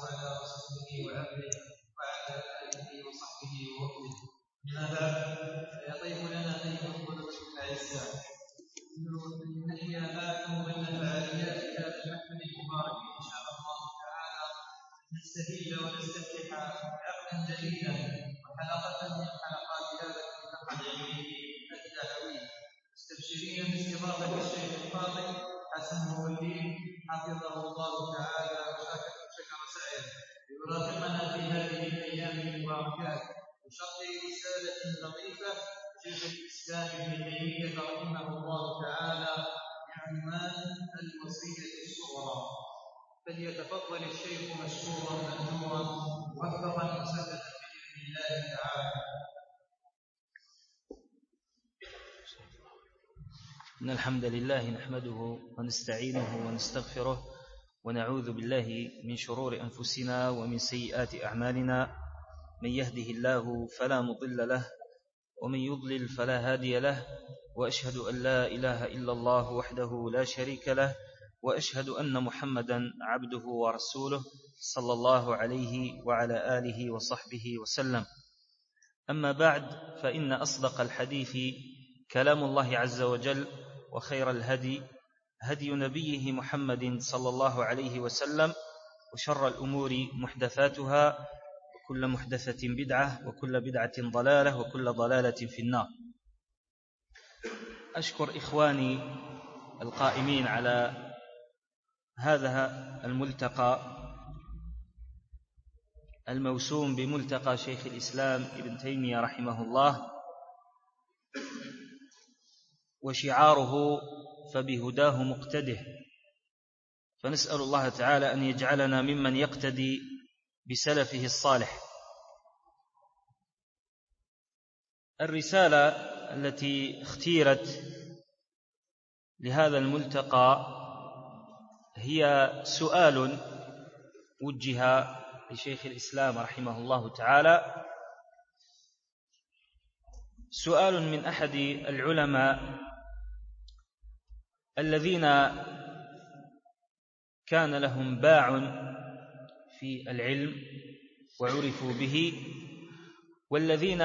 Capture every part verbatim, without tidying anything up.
على رسوله وعبده وعلى آله وصحبه وأهله. أما بعد، فيطيب لنا أيها الطلبة الأعزاء أن نحيا معكم ضمن فعاليات هذا المحفل المبارك إن شاء الله تعالى، نستهل ونستفتح عقدا جديدا وحلقة من حلقات هذا الملتقى العلمي الدعوي، مستبشرين باستضافة الشيخ الفاضل حسن مولين حفظه الله تعالى وشكر سعيه ليرافقنا في هذه الايام المباركات بشرح رساله لطيفه شيخ الاسلام ابن تيميه رحمه الله تعالى بعنوان الوصيه الصغرى. فليتفضل الشيخ مشكورا مأجورا موفقا مسددا باذن الله تعالى. إن الحمد لله نحمده ونستعينه ونستغفره ونعوذ بالله من شرور أنفسنا ومن سيئات أعمالنا، من يهده الله فلا مضل له ومن يضلل فلا هادي له، وأشهد أن لا إله إلا الله وحده لا شريك له، وأشهد أن محمدا عبده ورسوله صلى الله عليه وعلى آله وصحبه وسلم. أما بعد، فإن أصدق الحديث كلام الله عز وجل، وخير الهدي هدي نبيه محمد صلى الله عليه وسلم، وشر الأمور محدثاتها، وكل محدثة بدعة، وكل بدعة ضلالة، وكل ضلالة في النار. أشكر إخواني القائمين على هذا الملتقى الموسوم بملتقى شيخ الإسلام ابن تيمية رحمه الله، وشعاره فبهداه مقتده، فنسأل الله تعالى أن يجعلنا ممن يقتدي بسلفه الصالح. الرسالة التي اختيرت لهذا الملتقى هي سؤال وجه لشيخ الإسلام رحمه الله تعالى، سؤال من أحد العلماء الذين كان لهم باع في العلم وعرفوا به، والذين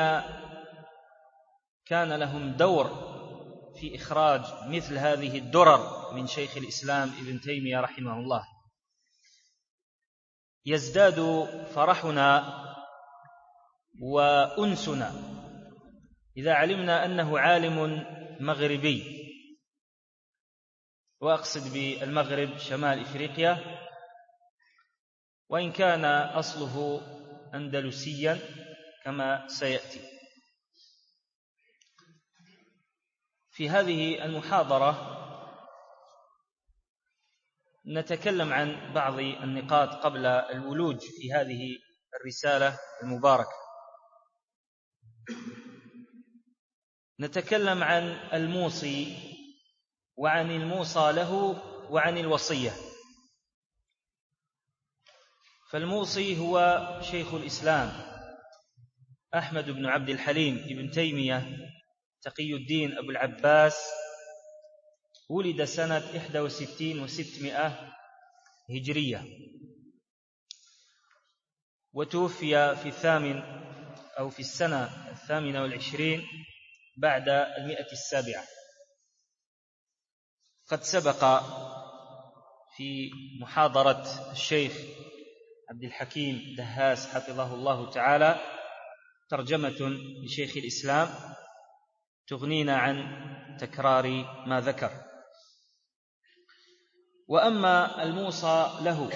كان لهم دور في إخراج مثل هذه الدرر من شيخ الإسلام ابن تيمية رحمه الله. يزداد فرحنا وأنسنا إذا علمنا أنه عالم مغربي، وأقصد بالمغرب شمال إفريقيا، وإن كان أصله أندلسيا كما سيأتي. في هذه المحاضرة نتكلم عن بعض النقاط قبل الولوج في هذه الرسالة المباركة. نتكلم عن الموصي وعن الموصى له وعن الوصية. فالموصي هو شيخ الإسلام أحمد بن عبد الحليم ابن تيمية تقي الدين أبو العباس، ولد سنة إحدى وستين وستمائة هجرية، وتوفي في الثامن أو في السنة الثامنة والعشرين بعد المئة السابعة. قد سبق في محاضرة الشيخ عبد الحكيم دهاس حفظه الله تعالى ترجمة لشيخ الإسلام تغنينا عن تكرار ما ذكر. وأما الموصى له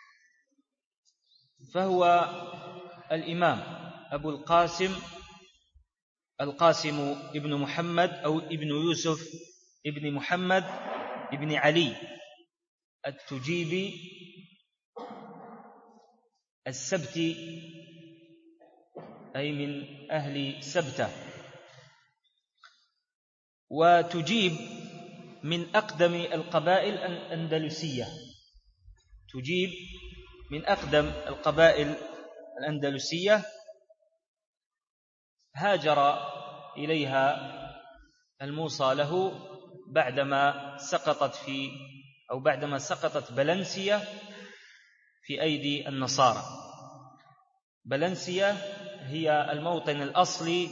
فهو الإمام أبو القاسم القاسم ابن محمد أو ابن يوسف ابن محمد ابن علي التجيبي السبتي، أي من أهل سبتة. وتجيب من أقدم القبائل الأندلسية، تجيب من أقدم القبائل الأندلسية، هاجر إليها الموصى له بعدما سقطت في أو بعدما سقطت بلنسيا في أيدي النصارى. بلنسية هي الموطن الأصلي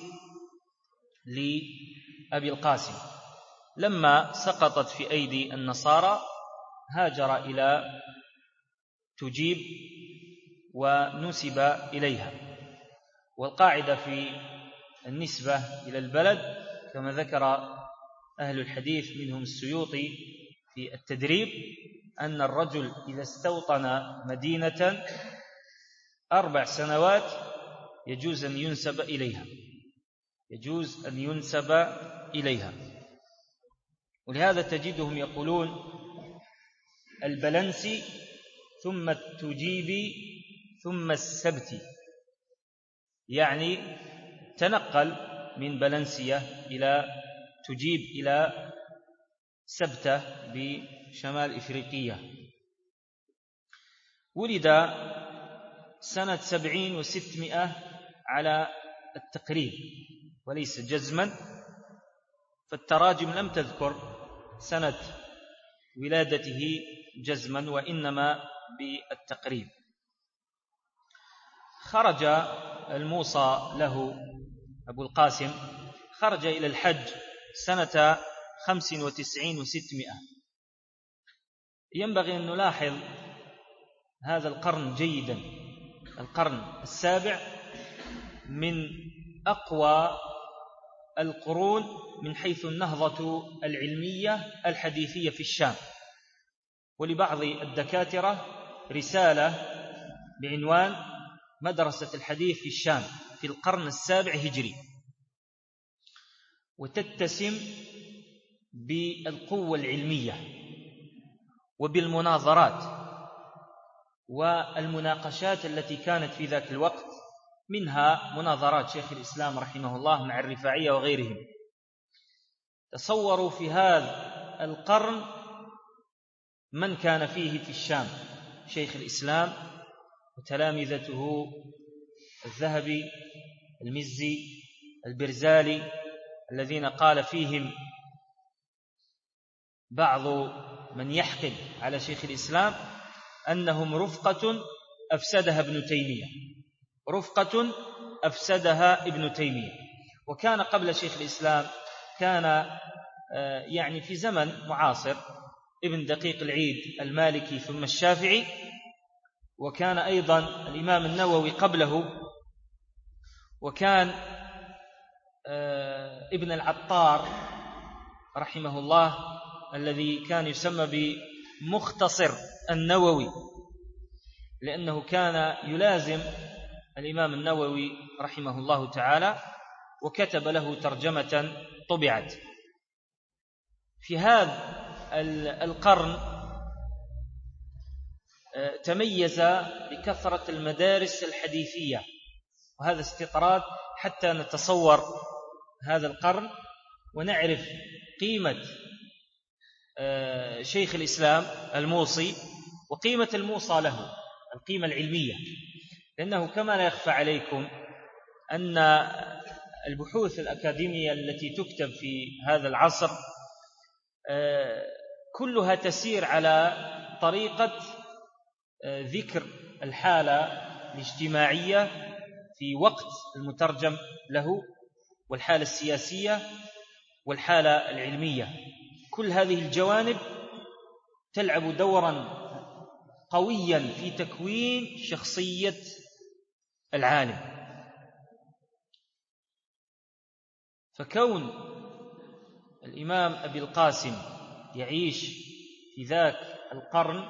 لأبي القاسم. لما سقطت في أيدي النصارى هاجر إلى تجيب ونسب إليها. والقاعدة في النسبة إلى البلد كما ذكر أهل الحديث منهم السيوطي في التدريب أن الرجل إذا استوطن مدينة أربع سنوات يجوز أن ينسب إليها يجوز أن ينسب إليها ولهذا تجدهم يقولون البلنسي ثم التجيبي ثم السبتي، يعني تنقل من بلنسية إلى تجيب إلى سبتة بشمال إفريقيا. ولد سنة سبعين وستمائة على التقريب وليس جزما، فالتراجم لم تذكر سنة ولادته جزما وإنما بالتقريب. خرج الموصى له أبو القاسم خرج إلى الحج سنة خمس وتسعين وستمائة. ينبغي أن نلاحظ هذا القرن جيدا. القرن السابع من أقوى القرون من حيث النهضة العلمية الحديثية في الشام. ولبعض الدكاترة رسالة بعنوان مدرسة الحديث في الشام في القرن السابع هجري، وتتسم بالقوة العلمية وبالمناظرات والمناقشات التي كانت في ذاك الوقت، منها مناظرات شيخ الإسلام رحمه الله مع الرفاعية وغيرهم. تصوروا في هذا القرن من كان فيه في الشام شيخ الإسلام وتلامذته الذهبي المزي البرزالي الذين قال فيهم بعض من يحقد على شيخ الإسلام أنهم رفقة أفسدها ابن تيمية رفقة أفسدها ابن تيمية. وكان قبل شيخ الإسلام كان يعني في زمن معاصر ابن دقيق العيد المالكي ثم الشافعي، وكان أيضا الإمام النووي قبله، وكان ابن العطار رحمه الله الذي كان يسمى بمختصر النووي لأنه كان يلازم الإمام النووي رحمه الله تعالى، وكتب له ترجمة طبعت. في هذا القرن تميز بكثرة المدارس الحديثية، وهذا استطراد حتى نتصور هذا القرن ونعرف قيمة شيخ الإسلام الموصي وقيمة الموصى له، القيمة العلمية. لأنه كما لا يخفى عليكم أن البحوث الأكاديمية التي تكتب في هذا العصر كلها تسير على طريقة ذكر الحالة الاجتماعية في وقت المترجم له، والحالة السياسية والحالة العلمية. كل هذه الجوانب تلعب دورا قويا في تكوين شخصية العالم. فكون الإمام أبي القاسم يعيش في ذاك القرن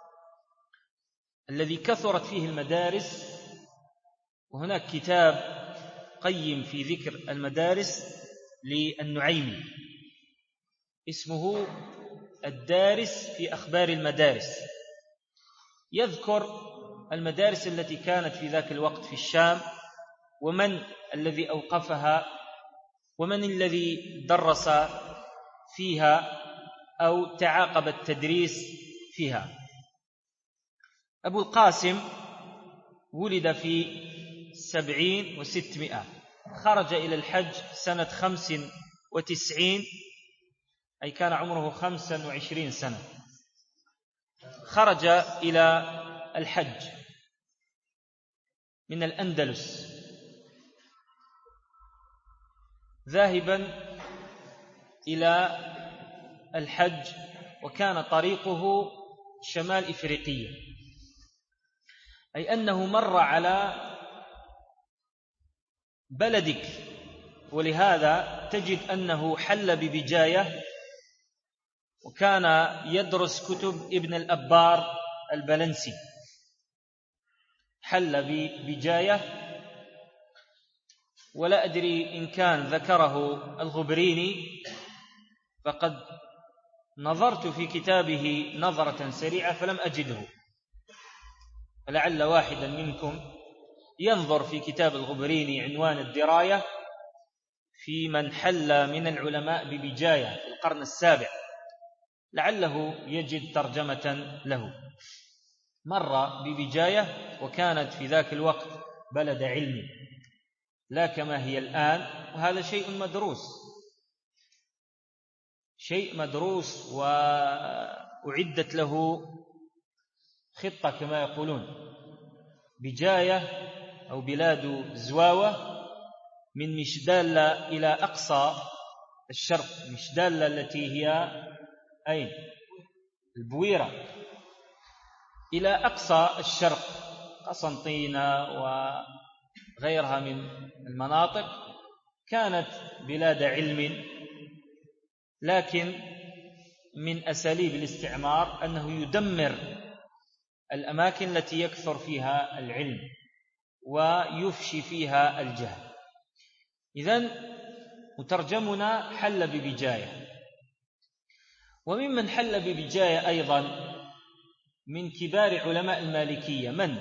الذي كثرت فيه المدارس، وهناك كتاب قيم في ذكر المدارس للنعيمي اسمه الدارس في أخبار المدارس، يذكر المدارس التي كانت في ذاك الوقت في الشام، ومن الذي أوقفها، ومن الذي درس فيها أو تعاقب التدريس فيها. أبو القاسم ولد في سبعين وستمائة، خرج إلى الحج سنة خمس وتسعين، أي كان عمره خمسا وعشرين سنة. خرج إلى الحج من الأندلس ذاهبا إلى الحج، وكان طريقه شمال إفريقيا، أي أنه مر على بلدك، ولهذا تجد أنه حل ببجاية، وكان يدرس كتب ابن الأبار البلنسي، حل ببجاية، ولا أدري إن كان ذكره الغبريني، فقد نظرت في كتابه نظرة سريعة فلم أجده، فلعل واحدا منكم ينظر في كتاب الغبريني عنوان الدراية في من حل من العلماء ببجاية في القرن السابع، لعله يجد ترجمة له. مر ببجاية، وكانت في ذاك الوقت بلد علم لا كما هي الآن، وهذا شيء مدروس، شيء مدروس وأعدت له خطة كما يقولون. بجاية أو بلاد زواوة من مشدالة إلى أقصى الشرق، مشدالة التي هي أين؟ البويرة، إلى أقصى الشرق، قسنطينة وغيرها من المناطق، كانت بلاد علم، لكن من أساليب الاستعمار أنه يدمر الأماكن التي يكثر فيها العلم ويفشي فيها الجهل. إذن مترجمنا حل ببجاية. وممن حل ببجاية أيضا من كبار علماء المالكية من؟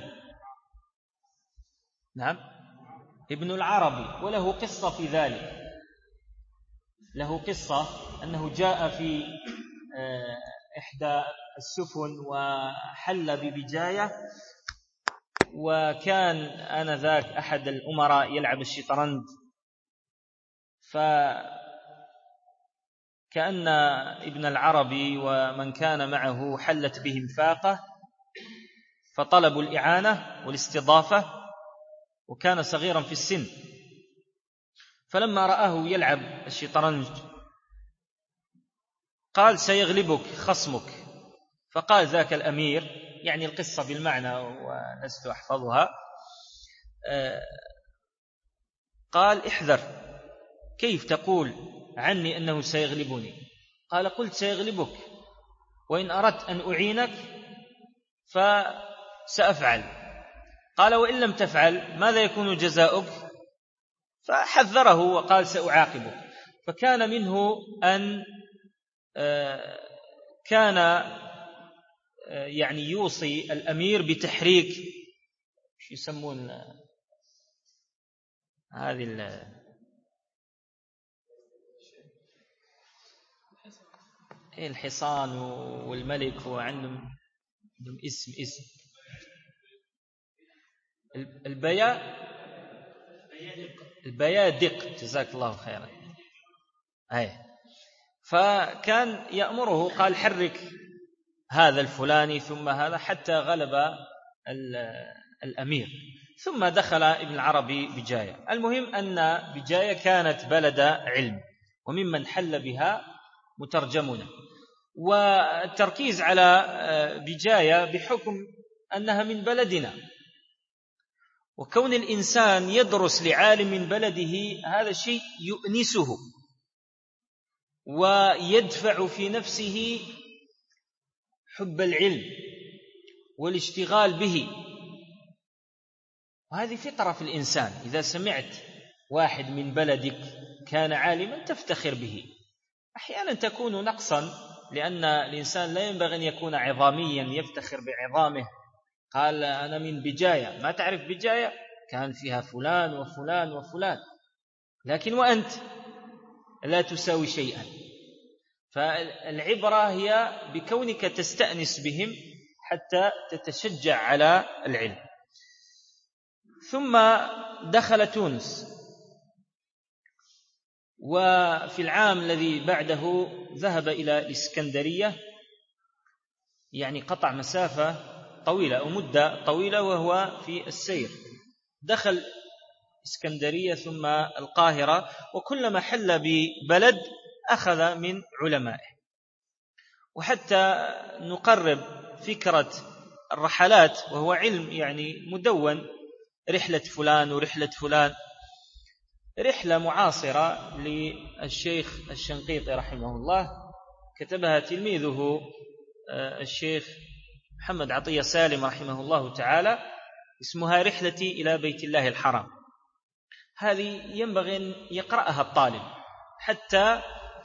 نعم، ابن العربي، وله قصة في ذلك، له قصة أنه جاء في إحدى السفن وحل ببجاية، وكان آنذاك أحد الأمراء يلعب الشطرنج، فكأن ابن العربي ومن كان معه حلت بهم فاقة، فطلبوا الإعانة والاستضافة، وكان صغيرا في السن، فلما رآه يلعب الشطرنج قال سيغلبك خصمك، فقال ذاك الأمير، يعني القصة بالمعنى ولست أحفظها، قال احذر، كيف تقول عني أنه سيغلبني؟ قال قلت سيغلبك، وإن أردت أن أعينك فسأفعل. قال وإن لم تفعل ماذا يكون جزاؤك؟ فحذره وقال سأعاقبك. فكان منه أن كان يعني يوصي الأمير بتحريك، شو يسمون هذه الحصان والملك، وعندهم اسم اسم البيا البيادق، جزاك الله خيرا. أي فكان يأمره، قال حرك هذا الفلاني ثم هذا، حتى غلب الأمير. ثم دخل ابن العربي بجاية. المهم أن بجاية كانت بلد علم، وممن حل بها مترجمنا. والتركيز على بجاية بحكم أنها من بلدنا، وكون الإنسان يدرس لعالم من بلده هذا شيء يؤنسه ويدفع في نفسه حب العلم والاشتغال به، وهذه فطرة في الإنسان. إذا سمعت واحد من بلدك كان عالما تفتخر به. أحيانا تكون نقصا، لأن الإنسان لا ينبغي أن يكون عظاميا يفتخر بعظامه. قال أنا من بجاية، ما تعرف بجاية كان فيها فلان وفلان وفلان، لكن وأنت لا تساوي شيئا. فالعبرة هي بكونك تستأنس بهم حتى تتشجع على العلم. ثم دخل تونس، وفي العام الذي بعده ذهب إلى الإسكندرية، يعني قطع مسافة طويلة أو مدة طويلة وهو في السير، دخل اسكندرية ثم القاهرة، وكلما حل ببلد أخذ من علمائه. وحتى نقرب فكرة الرحلات، وهو علم يعني مدون، رحلة فلان ورحلة فلان، رحلة معاصرة للشيخ الشنقيطي رحمه الله كتبها تلميذه الشيخ محمد عطية سالم رحمه الله تعالى، اسمها رحلتي إلى بيت الله الحرام. هذه ينبغي أن يقرأها الطالب حتى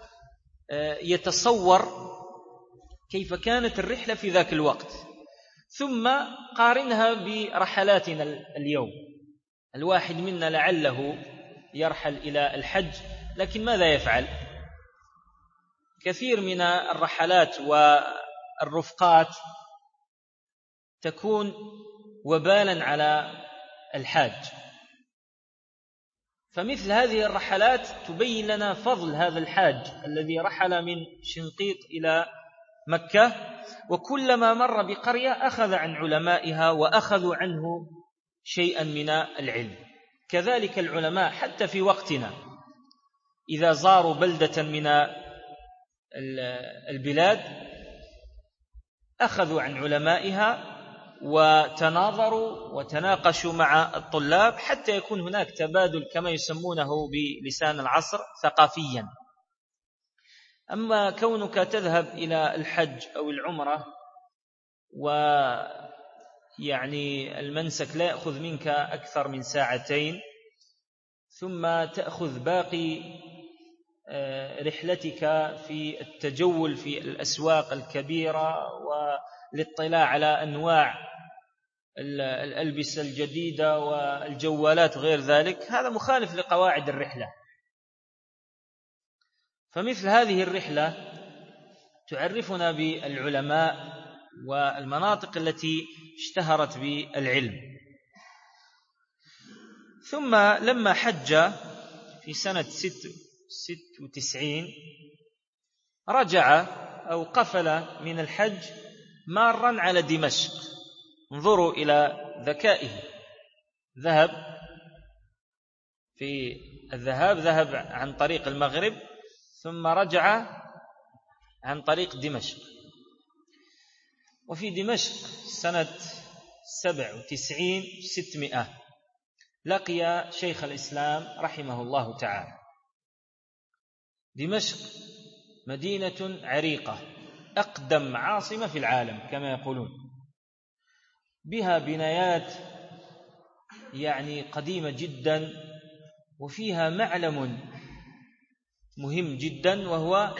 يتصور كيف كانت الرحلة في ذاك الوقت، ثم قارنها برحلاتنا اليوم. الواحد منا لعله يرحل إلى الحج، لكن ماذا يفعل؟ كثير من الرحلات والرفقات تكون وبالا على الحاج، فمثل هذه الرحلات تبين لنا فضل هذا الحاج الذي رحل من شنقيط إلى مكة، وكلما مر بقرية أخذ عن علمائها وأخذوا عنه شيئا من العلم. كذلك العلماء حتى في وقتنا إذا زاروا بلدة من البلاد أخذوا عن علمائها وتناظروا وتناقشوا مع الطلاب حتى يكون هناك تبادل كما يسمونه بلسان العصر ثقافيا. أما كونك تذهب إلى الحج أو العمرة ويعني المنسك لا يأخذ منك أكثر من ساعتين، ثم تأخذ باقي رحلتك في التجول في الأسواق الكبيرة والاطلاع على أنواع الألبسة الجديدة والجوالات وغير ذلك، هذا مخالف لقواعد الرحلة. فمثل هذه الرحلة تعرفنا بالعلماء والمناطق التي اشتهرت بالعلم. ثم لما حج في سنة ست, ست وتسعين رجع أو قفل من الحج مارا على دمشق. انظروا إلى ذكائه، ذهب في الذهاب ذهب عن طريق المغرب ثم رجع عن طريق دمشق. وفي دمشق سنة سبع وتسعين ستمائة لقي شيخ الإسلام رحمه الله تعالى. دمشق مدينة عريقة، أقدم عاصمة في العالم كما يقولون، بها بنايات يعني قديمة جدا، وفيها معلم مهم جدا وهو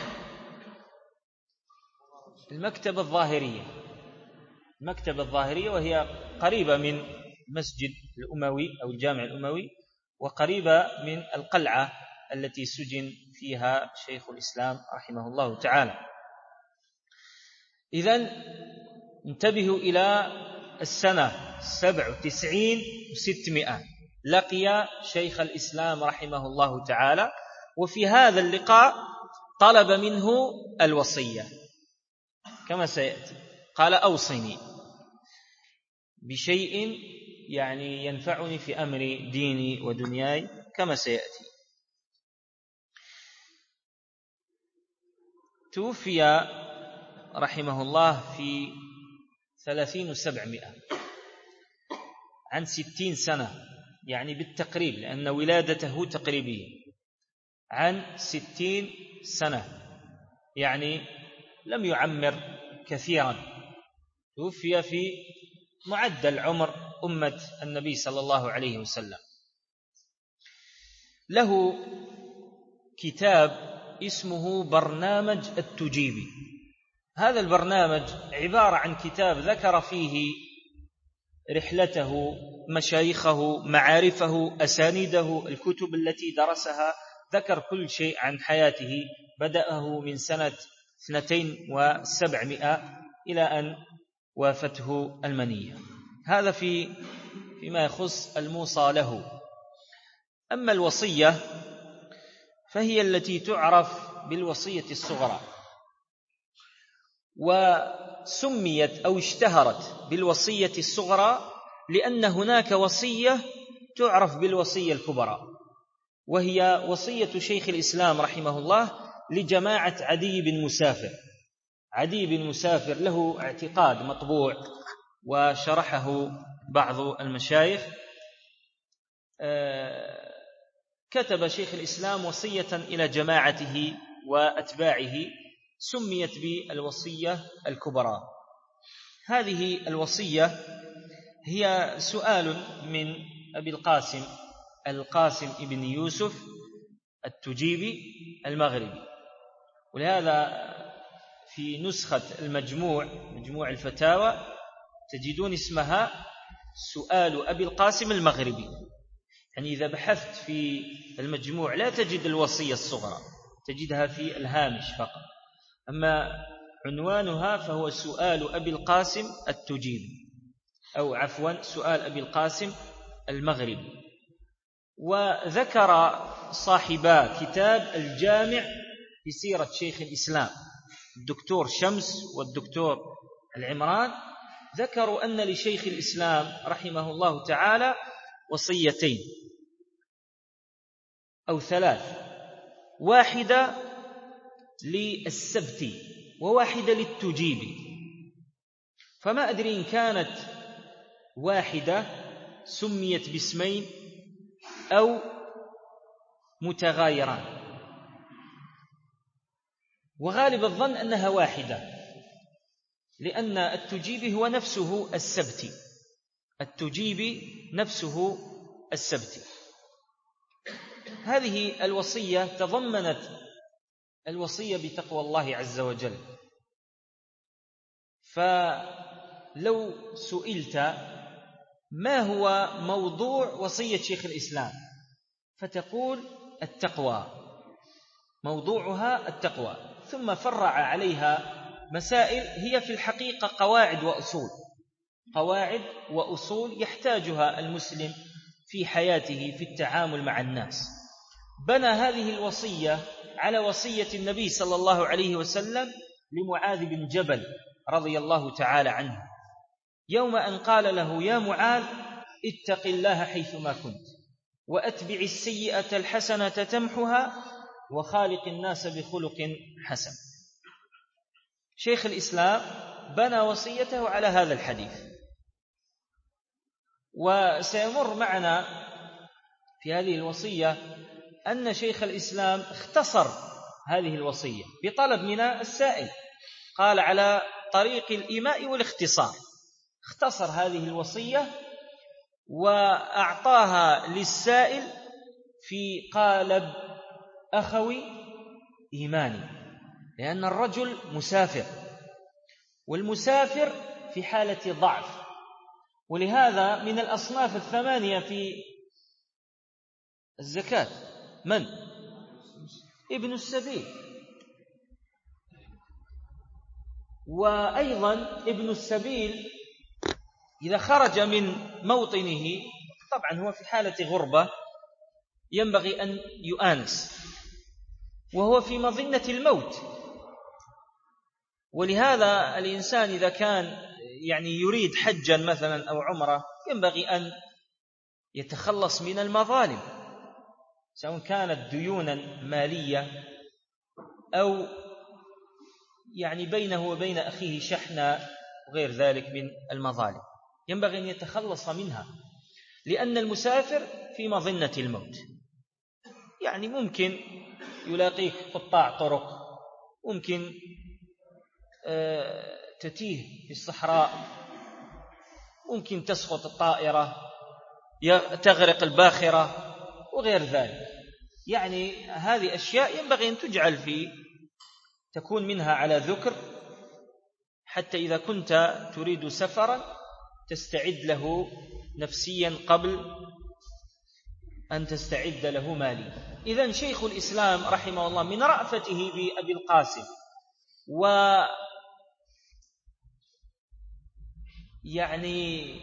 المكتبة الظاهرية. المكتبة الظاهرية وهي قريبة من مسجد الأموي أو الجامع الأموي، وقريبة من القلعة التي سجن فيها شيخ الإسلام رحمه الله تعالى. إذن انتبهوا إلى السنة سبع وتسعين وستمائة لقي شيخ الإسلام رحمه الله تعالى، وفي هذا اللقاء طلب منه الوصية كما سيأتي. قال: أوصني بشيء يعني ينفعني في أمر ديني ودنياي كما سيأتي. توفي رحمه الله في ثلاثين وسبعمائة عن ستين سنة، يعني بالتقريب لأن ولادته تقريبية، عن ستين سنة، يعني لم يعمر كثيرا. توفي في معدل عمر أمة النبي صلى الله عليه وسلم. له كتاب اسمه برنامج التجيبي. هذا البرنامج عبارة عن كتاب ذكر فيه رحلته، مشايخه، معارفه، أسانيده، الكتب التي درسها، ذكر كل شيء عن حياته، بدأه من سنة اثنتين وسبعمائة إلى أن وافته المنية. هذا في فيما يخص الموصى له. أما الوصية فهي التي تعرف بالوصية الصغرى، سميت أو اشتهرت بالوصية الصغرى لأن هناك وصية تعرف بالوصية الكبرى، وهي وصية شيخ الإسلام رحمه الله لجماعة عدي بن مسافر. عدي بن مسافر له اعتقاد مطبوع وشرحه بعض المشايخ. كتب شيخ الإسلام وصية إلى جماعته وأتباعه سميت بالوصية الكبرى. هذه الوصية هي سؤال من أبي القاسم القاسم ابن يوسف التجيبي المغربي، ولهذا في نسخة المجموع مجموع الفتاوى تجدون اسمها سؤال أبي القاسم المغربي. يعني إذا بحثت في المجموع لا تجد الوصية الصغرى، تجدها في الهامش فقط، أما عنوانها فهو سؤال أبي القاسم التجيبي، أو عفوا سؤال أبي القاسم المغربي. وذكر صاحبا كتاب الجامع في سيرة شيخ الإسلام الدكتور شمس والدكتور العمران، ذكروا أن لشيخ الإسلام رحمه الله تعالى وصيتين أو ثلاث، واحدة للسبت وواحدة للتجيبي، فما أدري إن كانت واحدة سميت باسمين أو متغايران، وغالب الظن أنها واحدة، لأن التجيبي هو نفسه السبتي، التجيبي نفسه السبتي. هذه الوصية تضمنت الوصية بتقوى الله عز وجل. فلو سئلت ما هو موضوع وصية شيخ الإسلام فتقول التقوى، موضوعها التقوى، ثم فرع عليها مسائل هي في الحقيقة قواعد وأصول، قواعد وأصول يحتاجها المسلم في حياته في التعامل مع الناس. بنى هذه الوصية على وصية النبي صلى الله عليه وسلم لمعاذ بن جبل رضي الله تعالى عنه، يوم أن قال له يا معاذ اتق الله حيثما كنت وأتبع السيئة الحسنة تمحها وخالق الناس بخلق حسن. شيخ الإسلام بنى وصيته على هذا الحديث، وسيمر معنا في هذه الوصية أن شيخ الإسلام اختصر هذه الوصية بطلب من السائل، قال على طريق الإيماء والاختصار، اختصر هذه الوصية وأعطاها للسائل في قالب أخوي إيماني، لأن الرجل مسافر، والمسافر في حالة ضعف، ولهذا من الأصناف الثمانية في الزكاة من؟ ابن السبيل، وأيضا ابن السبيل إذا خرج من موطنه طبعا هو في حالة غربة ينبغي أن يؤانس، وهو في مظنة الموت، ولهذا الإنسان إذا كان يعني يريد حجا مثلا أو عمره ينبغي أن يتخلص من المظالم، سواء كانت ديونا مالية أو يعني بينه وبين أخيه شحنة وغير ذلك من المظالم، ينبغي أن يتخلص منها، لأن المسافر في مظنة الموت. يعني ممكن يلاقيك قطاع طرق، ممكن تتيه في الصحراء، ممكن تسقط الطائرة، تغرق الباخرة وغير ذلك. يعني هذه أشياء ينبغي أن تجعل في تكون منها على ذكر، حتى إذا كنت تريد سفرا تستعد له نفسيا قبل أن تستعد له ماليا. إذن شيخ الإسلام رحمه الله من رأفته بأبي القاسم و يعني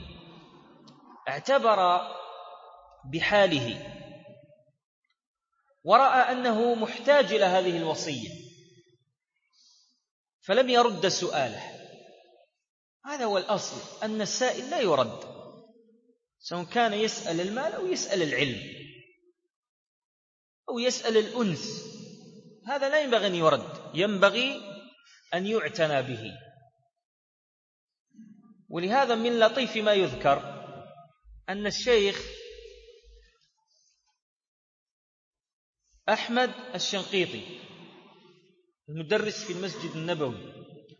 اعتبر بحاله ورأى أنه محتاج إلى هذه الوصية، فلم يرد سؤاله، هذا هو الأصل، أن السائل لا يرد، سواء كان يسأل المال أو يسأل العلم أو يسأل الأنس، هذا لا ينبغي أن يرد، ينبغي أن يعتنى به. ولهذا من لطيف ما يذكر أن الشيخ أحمد الشنقيطي المدرس في المسجد النبوي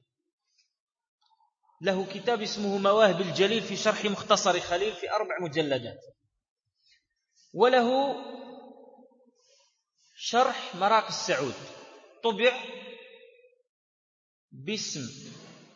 له كتاب اسمه مواهب الجليل في شرح مختصر خليل في أربع مجلدات، وله شرح مراق السعود طبع باسم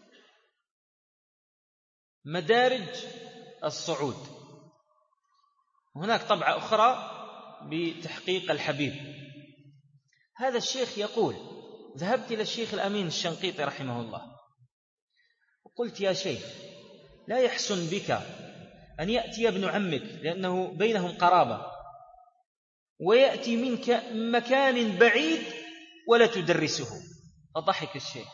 مدارج الصعود، هناك طبعة أخرى بتحقيق الحبيب. هذا الشيخ يقول: ذهبت إلى الشيخ الأمين الشنقيطي رحمه الله وقلت: يا شيخ، لا يحسن بك أن يأتي ابن عمك لأنه بينهم قرابة ويأتي منك مكان بعيد ولا تدرسه. فضحك الشيخ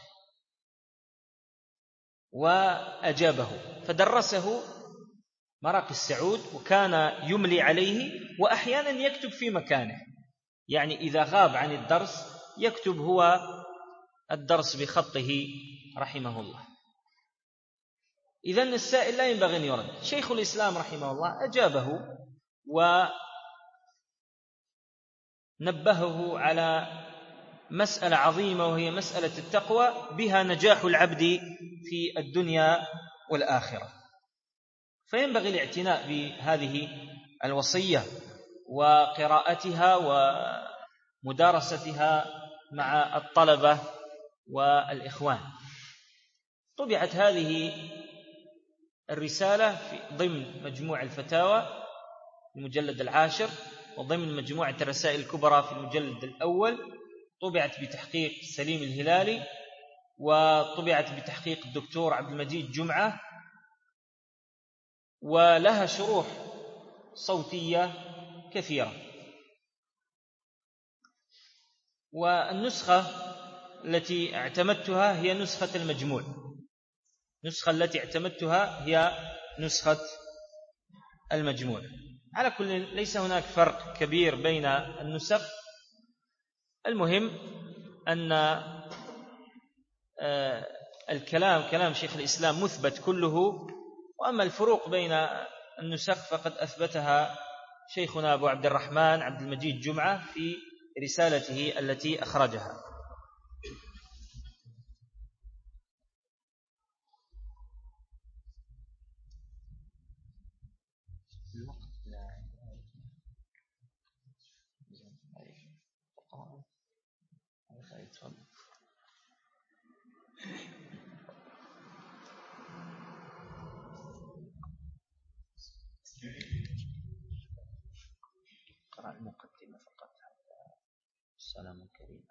وأجابه، فدرسه مراق السعود، وكان يملي عليه وأحيانا يكتب في مكانه، يعني إذا غاب عن الدرس يكتب هو الدرس بخطه رحمه الله. إذن السائل لا ينبغي أن يرد. شيخ الإسلام رحمه الله أجابه ونبهه على مسألة عظيمة، وهي مسألة التقوى، بها نجاح العبد في الدنيا والآخرة. فينبغي الاعتناء بهذه الوصية وقراءتها ومدارستها مع الطلبة والإخوان. طبعت هذه الرسالة في ضمن مجموع الفتاوى المجلد العاشر، وضمن مجموعة الرسائل الكبرى في المجلد الأول. طبعت بتحقيق سليم الهلالي، وطبعت بتحقيق الدكتور عبد المجيد جمعة، ولها شروح صوتية كثيرة. والنسخة التي اعتمدتها هي نسخة المجموع، النسخة التي اعتمدتها هي نسخة المجموع. على كل، ليس هناك فرق كبير بين النسخ، المهم أن الكلام كلام شيخ الإسلام مثبت كله، وأما الفروق بين النسخ فقد أثبتها شيخنا أبو عبد الرحمن عبد المجيد جمعة في رسالته التي أخرجها. قرأ المقدمة فقط. السلام الكريم.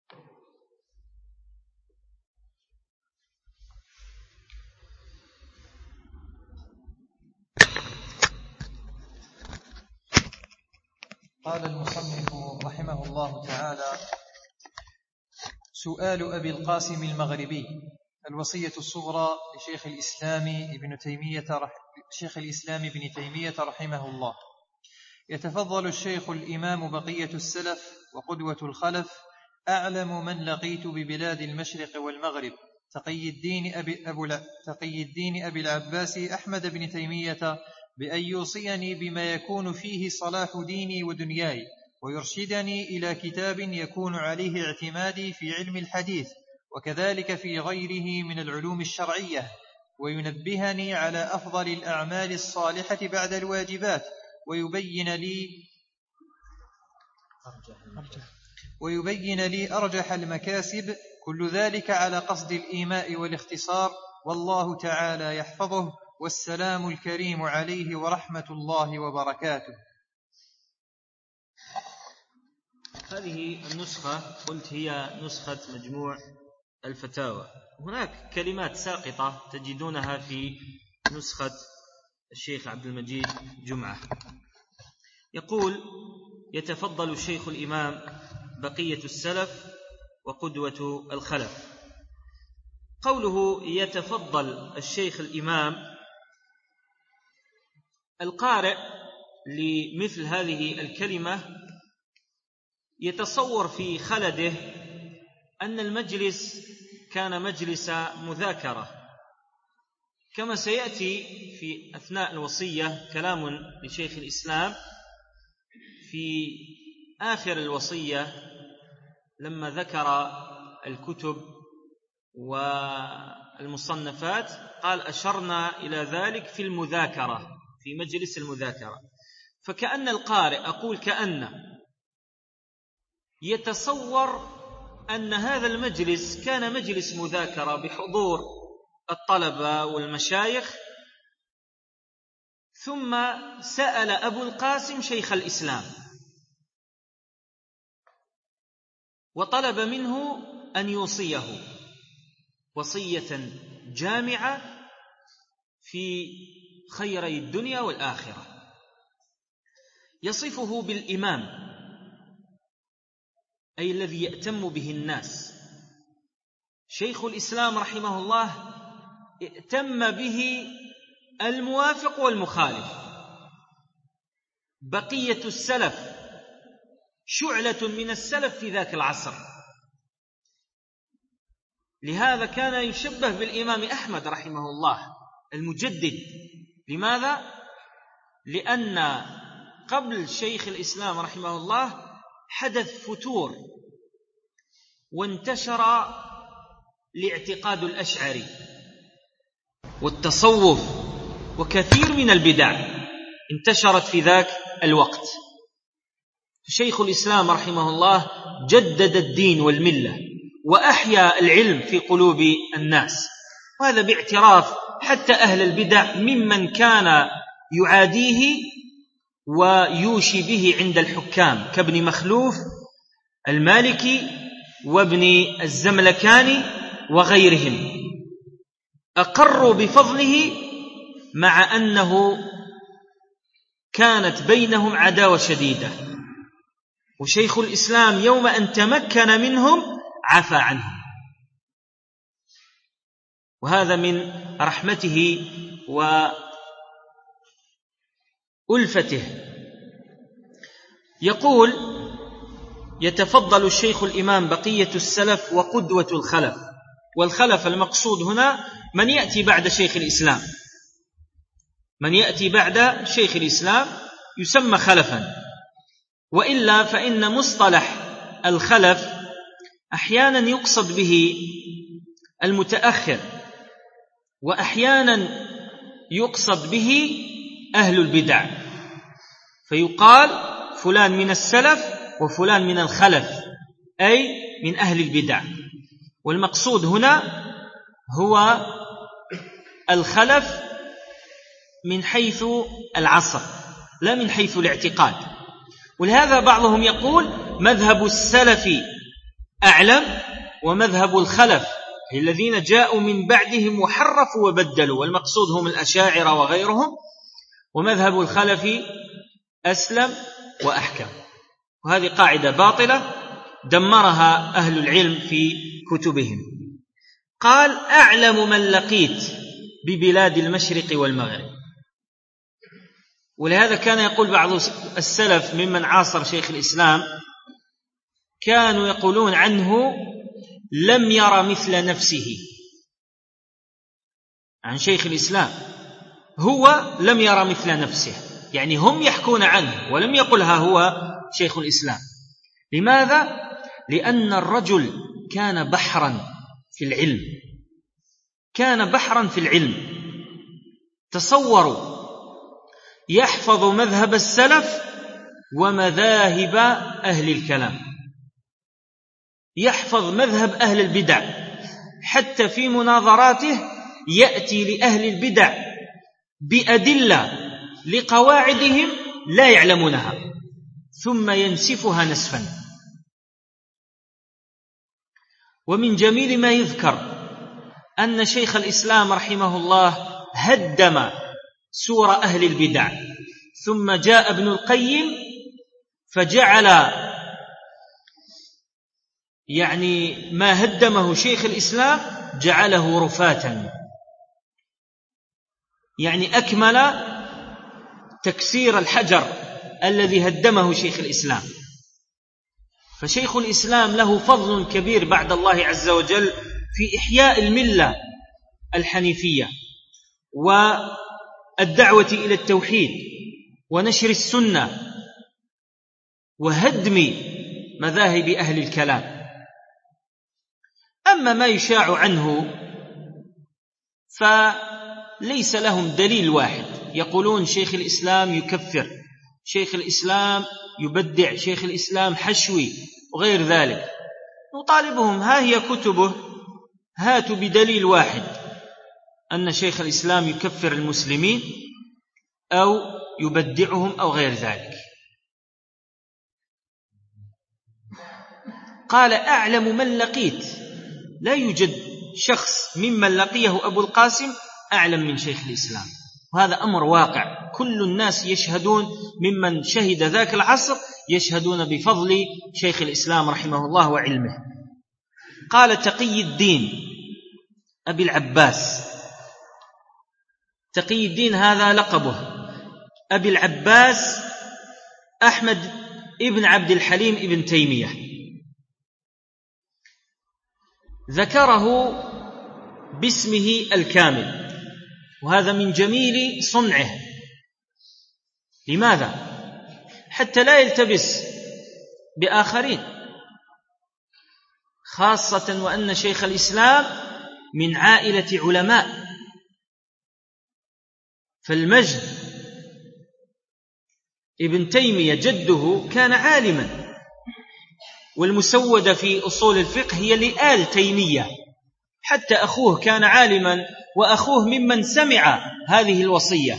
قال المصنف رحمه الله تعالى: سؤال أبي القاسم المغربي: الوصية الصغرى لشيخ الإسلام ابن تيمية رح... شيخ الإسلام ابن تيمية رحمه الله. يتفضل الشيخ الإمام بقية السلف وقدوة الخلف، أعلم من لقيت ببلاد المشرق والمغرب، تقي الدين أبي, أبو ل... تقي الدين أبي العباس أحمد بن تيمية، بأن يوصيني بما يكون فيه صلاح ديني ودنياي، ويرشدني إلى كتاب يكون عليه اعتمادي في علم الحديث، وكذلك في غيره من العلوم الشرعية، وينبهني على أفضل الأعمال الصالحة بعد الواجبات، ويبين لي ويبين لي أرجح المكاسب، كل ذلك على قصد الإيماء والاختصار، والله تعالى يحفظه، والسلام الكريم عليه ورحمة الله وبركاته. هذه النسخة قلت هي نسخة مجموع الفتاوى. هناك كلمات ساقطة تجدونها في نسخة الشيخ عبد المجيد جمعة. يقول: يتفضل الشيخ الإمام بقية السلف وقدوة الخلف، قوله يتفضل الشيخ الإمام، القارئ لمثل هذه الكلمة يتصور في خلده أن المجلس كان مجلس مذاكرة، كما سيأتي في أثناء الوصية كلام لشيخ الإسلام في آخر الوصية لما ذكر الكتب والمصنفات قال أشرنا إلى ذلك في المذاكرة، في مجلس المذاكرة. فكأن القارئ، أقول كأن، يتصور أن هذا المجلس كان مجلس مذاكرة بحضور الطلبة والمشايخ، ثم سأل أبو القاسم شيخ الإسلام وطلب منه أن يوصيه وصية جامعة في خيري الدنيا والآخرة، يصفه بالإمام، أي الذي يأتم به الناس. شيخ الإسلام رحمه الله ائتم به الموافق والمخالف، بقية السلف، شعلة من السلف في ذاك العصر. لهذا كان يشبه بالإمام أحمد رحمه الله المجدد. لماذا؟ لأن قبل شيخ الإسلام رحمه الله حدث فتور وانتشر الاعتقاد الأشعري والتصوف وكثير من البدع انتشرت في ذاك الوقت. شيخ الإسلام رحمه الله جدد الدين والملة وأحيا العلم في قلوب الناس، وهذا باعتراف حتى أهل البدع ممن كان يعاديه ويوشي به عند الحكام كابن مخلوف المالكي وابن الزملكاني وغيرهم، أقروا بفضله مع أنه كانت بينهم عداوة شديدة، وشيخ الإسلام يوم أن تمكن منهم عفى عنهم، وهذا من رحمته وألفته. يقول يتفضل الشيخ الإمام بقية السلف وقدوة الخلف، والخلف المقصود هنا من يأتي بعد شيخ الإسلام، من يأتي بعد شيخ الإسلام يسمى خلفا، وإلا فإن مصطلح الخلف أحيانا يقصد به المتأخر، وأحيانا يقصد به أهل البدع، فيقال فلان من السلف وفلان من الخلف، أي من أهل البدع. والمقصود هنا هو الخلف من حيث العصر لا من حيث الاعتقاد. ولهذا بعضهم يقول مذهب السلف أعلم ومذهب الخلف الذين جاءوا من بعدهم وحرفوا وبدلوا، والمقصود هم الأشاعرة وغيرهم، ومذهب الخلف أسلم وأحكم. وهذه قاعدة باطلة دمرها أهل العلم في كتبهم. قال أعلم من لقيت ببلاد المشرق والمغرب. ولهذا كان يقول بعض السلف ممن عاصر شيخ الإسلام، كانوا يقولون عنه لم ير مثل نفسه، عن شيخ الإسلام هو لم ير مثل نفسه، يعني هم يحكون عنه ولم يقلها هو شيخ الإسلام. لماذا؟ لأن الرجل كان بحرا في العلم، كان بحرا في العلم. تصوروا يحفظ مذهب السلف ومذاهب أهل الكلام، يحفظ مذهب أهل البدع، حتى في مناظراته يأتي لأهل البدع بأدلة لقواعدهم لا يعلمونها ثم ينسفها نسفا. ومن جميل ما يذكر أن شيخ الإسلام رحمه الله هدم سور أهل البدع، ثم جاء ابن القيم فجعل يعني ما هدمه شيخ الإسلام جعله رفاتا، يعني أكمل تكسير الحجر الذي هدمه شيخ الإسلام. فشيخ الإسلام له فضل كبير بعد الله عز وجل في إحياء الملة الحنيفية والدعوة إلى التوحيد ونشر السنة وهدم مذاهب أهل الكلام. أما ما يشاع عنه فليس لهم دليل واحد، يقولون شيخ الإسلام يكفر، شيخ الإسلام يبدع، شيخ الإسلام حشوي وغير ذلك. نطالبهم ها هي كتبه، هاتوا بدليل واحد أن شيخ الإسلام يكفر المسلمين أو يبدعهم أو غير ذلك. قال أعلم من لقيت، لا يوجد شخص ممن لقيه أبو القاسم أعلم من شيخ الإسلام، وهذا أمر واقع، كل الناس يشهدون، ممن شهد ذاك العصر يشهدون بفضل شيخ الإسلام رحمه الله وعلمه. قال تقي الدين أبي العباس، تقي الدين هذا لقبه، أبي العباس أحمد ابن عبد الحليم ابن تيمية، ذكره باسمه الكامل، وهذا من جميل صنعه. لماذا؟ حتى لا يلتبس بآخرين، خاصة وأن شيخ الإسلام من عائلة علماء، فالمجد ابن تيمية جده كان عالما، والمسودة في أصول الفقه هي لآل تيمية، حتى أخوه كان عالما، وأخوه ممن سمع هذه الوصية،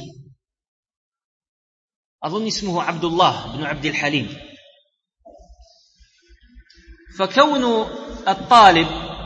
أظن اسمه عبد الله بن عبد الحليم. فكون الطالب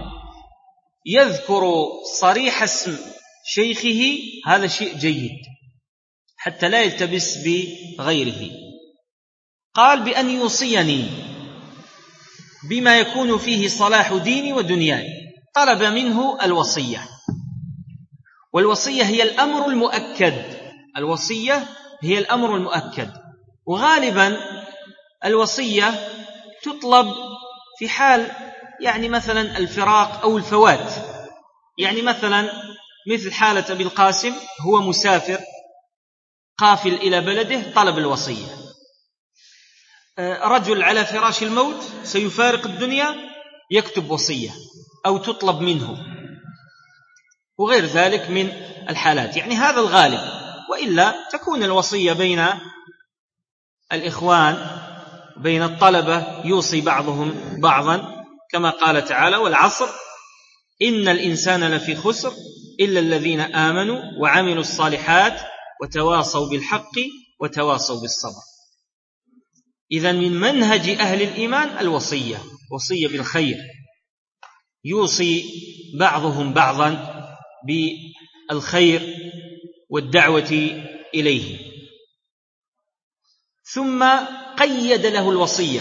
يذكر صريح اسم شيخه هذا شيء جيد حتى لا يلتبس بغيره. قال بأن يوصيني بما يكون فيه صلاح ديني ودنياي، طلب منه الوصية، والوصية هي الأمر المؤكد، الوصية هي الأمر المؤكد، وغالبا الوصية تطلب في حال يعني مثلا الفراق أو الفوات، يعني مثلا مثل حالة أبي القاسم، هو مسافر قافل إلى بلده طلب الوصية، رجل على فراش الموت سيفارق الدنيا يكتب وصية أو تطلب منه، وغير ذلك من الحالات، يعني هذا الغالب، وإلا تكون الوصية بين الإخوان بين الطلبة يوصي بعضهم بعضا، كما قال تعالى والعصر إن الإنسان لفي خسر إلا الذين آمنوا وعملوا الصالحات وتواصوا بالحق وتواصوا بالصبر. إذن من منهج أهل الإيمان الوصية، وصية بالخير، يوصي بعضهم بعضا بالخير والدعوة إليه. ثم قيد له الوصية،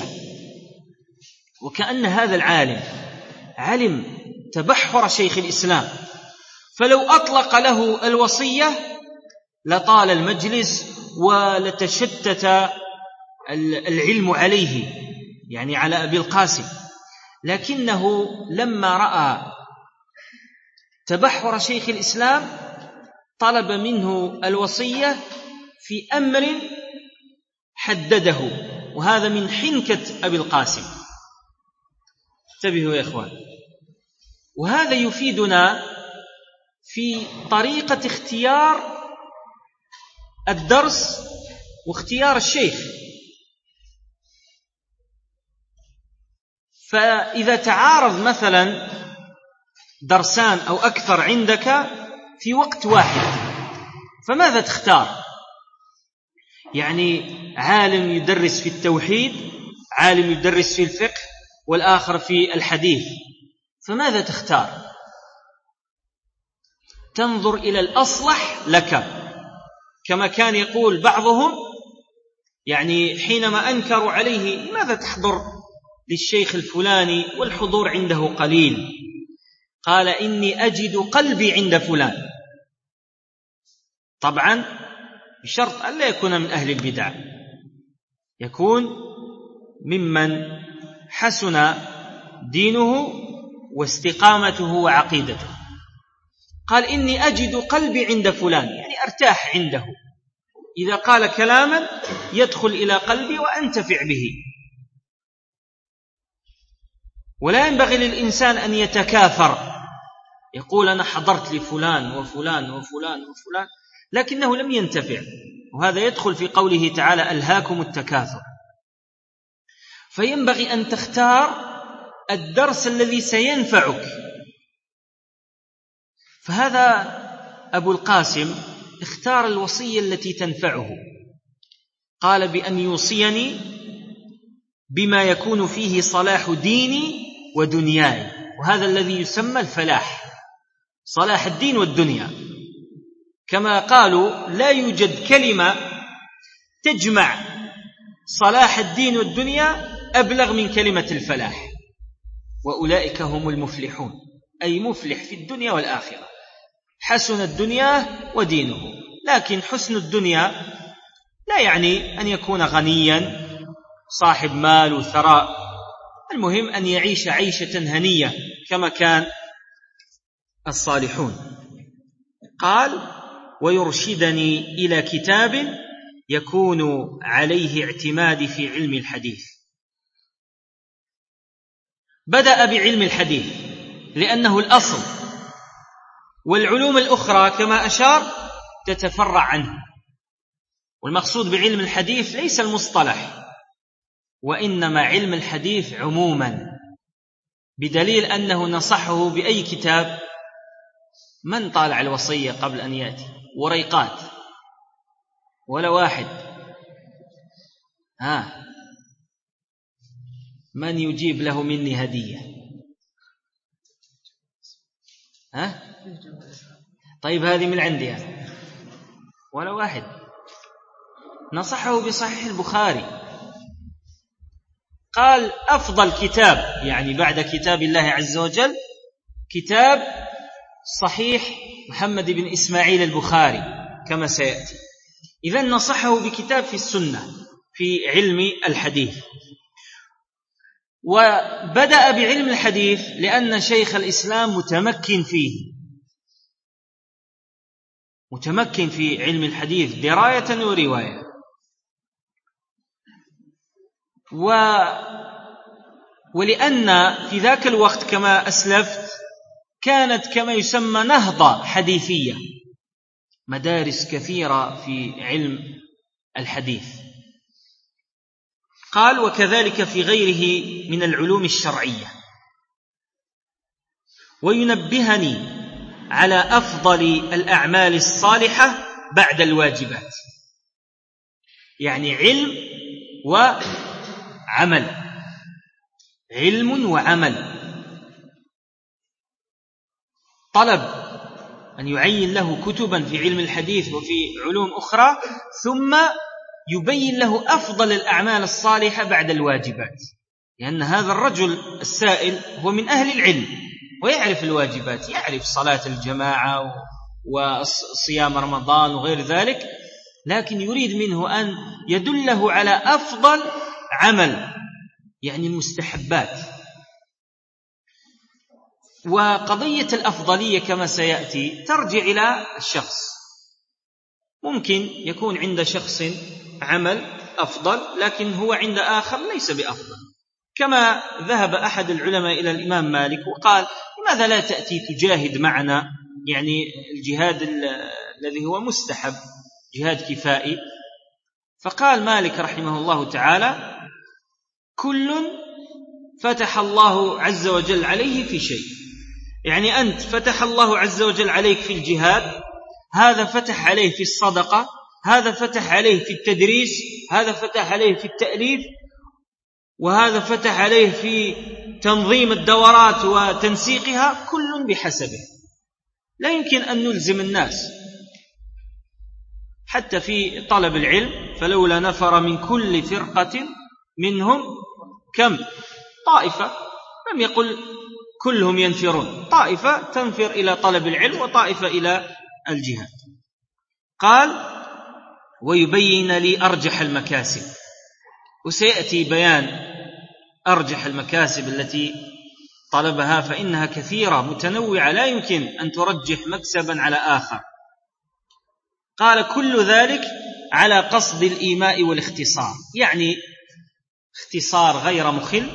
وكأن هذا العالم علم تبحر شيخ الإسلام، فلو أطلق له الوصية لطال المجلس ولتشتت العلم عليه، يعني على أبي القاسم، لكنه لما رأى تبحر شيخ الإسلام طلب منه الوصية في أمر حدده، وهذا من حنكة أبي القاسم. انتبهوا يا إخوان، وهذا يفيدنا في طريقة اختيار الدرس واختيار الشيخ. فإذا تعارض مثلا درسان أو أكثر عندك في وقت واحد فماذا تختار؟ يعني عالم يدرس في التوحيد، عالم يدرس في الفقه، والآخر في الحديث، فماذا تختار؟ تنظر إلى الأصلح لك، كما كان يقول بعضهم يعني حينما أنكروا عليه لماذا تحضر للشيخ الفلاني والحضور عنده قليل، قال إني أجد قلبي عند فلان، طبعا بشرط أن لا يكون من أهل البدع، يكون ممن حسن دينه واستقامته وعقيدته. قال إني أجد قلبي عند فلان، يعني أرتاح عنده، إذا قال كلاما يدخل إلى قلبي وأنتفع به. ولا ينبغي للإنسان أن يتكاثر، يقول أنا حضرت لفلان وفلان وفلان وفلان لكنه لم ينتفع، وهذا يدخل في قوله تعالى ألهاكم التكاثر. فينبغي أن تختار الدرس الذي سينفعك. فهذا أبو القاسم اختار الوصية التي تنفعه، قال بأن يوصيني بما يكون فيه صلاح ديني ودنياي، وهذا الذي يسمى الفلاح، صلاح الدين والدنيا. كما قالوا لا يوجد كلمة تجمع صلاح الدين والدنيا أبلغ من كلمة الفلاح، وأولئك هم المفلحون، أي مفلح في الدنيا والآخرة. حسن الدنيا ودينه، لكن حسن الدنيا لا يعني أن يكون غنيا صاحب مال وثراء، المهم أن يعيش عيشة هنية كما كان الصالحون. قال ويرشدني إلى كتاب يكون عليه اعتمادي في علم الحديث. بدأ بعلم الحديث لأنه الأصل، والعلوم الأخرى كما أشار تتفرع عنه. والمقصود بعلم الحديث ليس المصطلح، وإنما علم الحديث عموما، بدليل أنه نصحه بأي كتاب. من طالع الوصية قبل أن يأتي؟ وريقات ولا واحد؟ ها، من يجيب له مني هدية؟ ها؟ طيب هذه من عندي أنا. ولا واحد. نصحه بصحيح البخاري، قال أفضل كتاب يعني بعد كتاب الله عز وجل كتاب صحيح محمد بن إسماعيل البخاري كما سيأتي. إذن نصحه بكتاب في السنة في علم الحديث. وبدأ بعلم الحديث لأن شيخ الإسلام متمكن فيه، متمكن في علم الحديث دراية ورواية. و ولأن في ذاك الوقت كما أسلفت كانت كما يسمى نهضة حديثية، مدارس كثيرة في علم الحديث. قال وكذلك في غيره من العلوم الشرعية، وينبهني على أفضل الأعمال الصالحة بعد الواجبات، يعني علم وعمل، علم وعمل. طلب أن يعين له كتبا في علم الحديث وفي علوم أخرى، ثم يبين له أفضل الأعمال الصالحة بعد الواجبات، لأن هذا الرجل السائل هو من أهل العلم ويعرف الواجبات، يعرف صلاة الجماعة وصيام رمضان وغير ذلك، لكن يريد منه أن يدله على أفضل عمل، يعني المستحبات. وقضية الأفضلية كما سيأتي ترجع إلى الشخص، ممكن يكون عند شخص عمل أفضل لكن هو عند آخر ليس بأفضل. كما ذهب أحد العلماء إلى الإمام مالك وقال لماذا لا تأتي تجاهد معنا، يعني الجهاد الذي هو مستحب، جهاد كفائي. فقال مالك رحمه الله تعالى كل فتح الله عز وجل عليه في شيء، يعني أنت فتح الله عز وجل عليك في الجهاد، هذا فتح عليه في الصدقة، هذا فتح عليه في التدريس، هذا فتح عليه في التأليف، وهذا فتح عليه في تنظيم الدورات وتنسيقها، كل بحسبه. لا يمكن أن نلزم الناس حتى في طلب العلم، فلولا نفر من كل فرقة منهم كم طائفة، لم يقل كلهم ينفرون، طائفة تنفر إلى طلب العلم وطائفة إلى الجهاد. قال: ويبين لي أرجح المكاسب، وسيأتي بيان أرجح المكاسب التي طلبها، فإنها كثيرة متنوعة لا يمكن أن ترجح مكسبا على آخر. قال: كل ذلك على قصد الإيماء والاختصار، يعني اختصار غير مخل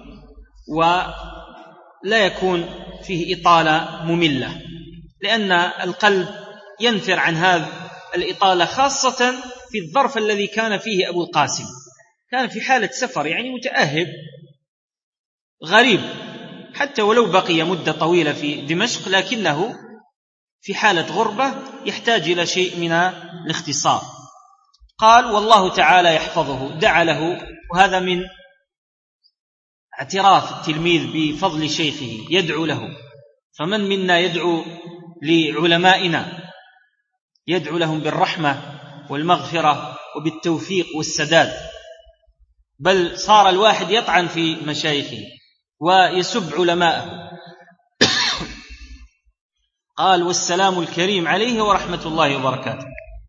ولا يكون فيه إطالة مملة، لأن القلب ينفر عن هذا الإطالة، خاصة في الظرف الذي كان فيه أبو القاسم. كان في حالة سفر، يعني متأهب غريب، حتى ولو بقي مدة طويلة في دمشق لكنه في حالة غربة يحتاج إلى شيء من الاختصار. قال: والله تعالى يحفظه، دعا له، وهذا من اعتراف التلميذ بفضل شيخه، يدعو له. فمن منا يدعو لعلمائنا، يدعو لهم بالرحمة والمغفرة وبالتوفيق والسداد، بل صار الواحد يطعن في مشايخه ويسب علماءه. قال: والسلام الكريم عليه ورحمة الله وبركاته.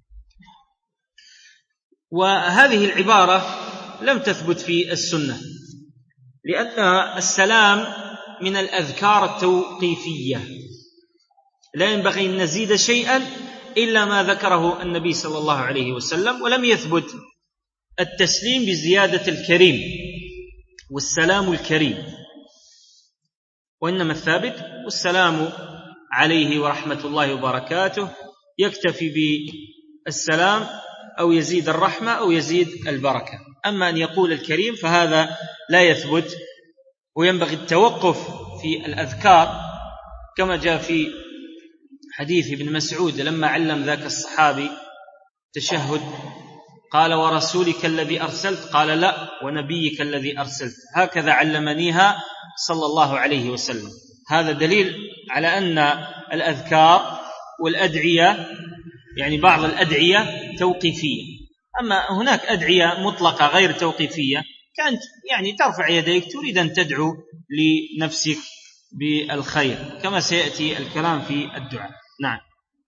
وهذه العبارة لم تثبت في السنة، لأن السلام من الأذكار التوقيفية، لا ينبغي أن نزيد شيئا إلا ما ذكره النبي صلى الله عليه وسلم، ولم يثبت التسليم بزيادة الكريم والسلام الكريم، وإنما الثابت والسلام عليه ورحمة الله وبركاته، يكتفي بالسلام أو يزيد الرحمة أو يزيد البركة. أما أن يقول الكريم فهذا لا يثبت، وينبغي التوقف في الأذكار كما جاء في حديث ابن مسعود لما علم ذاك الصحابي تشهد، قال: ورسولك الذي أرسلت؟ قال: لا، ونبيك الذي أرسلت، هكذا علمنيها صلى الله عليه وسلم. هذا دليل على أن الأذكار والأدعية، يعني بعض الأدعية توقيفية، أما هناك أدعية مطلقة غير توقيفية، كانت يعني ترفع يديك تريد أن تدعو لنفسك بالخير، كما سيأتي الكلام في الدعاء. نعم.